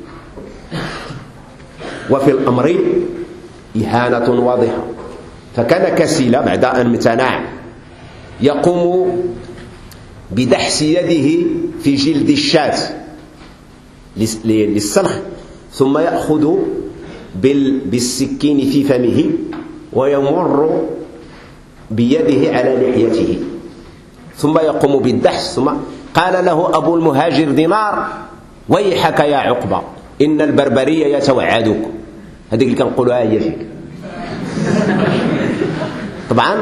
وفي الأمر إهانة واضحة. فكان كسيلة بعد أن امتنع يقوم بدحس يده في جلد الشاة للسلخ، ثم يأخذ بالسكين في فمه ويمر بيده على لحيته، ثم يقوم بالدحس. ثم قال له أبو المهاجر دينار ويحك يا عقبة إن البربرية يتوعدك. هذه اللي كنقولها هي فيك. طبعا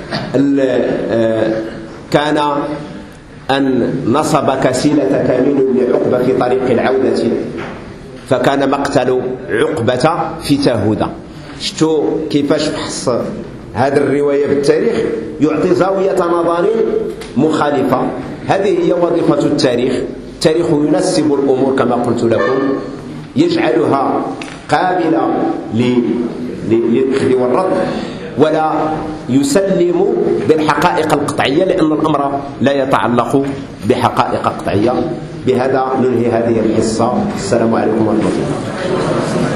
كان أن نصب كسيلة كامل لعقبة في طريق العودة، فكان مقتل عقبة في تهودة. شفتوا كيفاش فحص هذه الرواية بالتاريخ؟ يعطي زاوية نظر مخالفة. هذه هي وظيفة التاريخ. التاريخ ينسب الأمور كما قلت لكم، يجعلها قابلة للأخذ والرد، ولا يسلم بالحقائق القطعية، لأن الأمر لا يتعلق بحقائق قطعية. بهذا ننهي هذه الحصة. السلام عليكم ورحمة الله.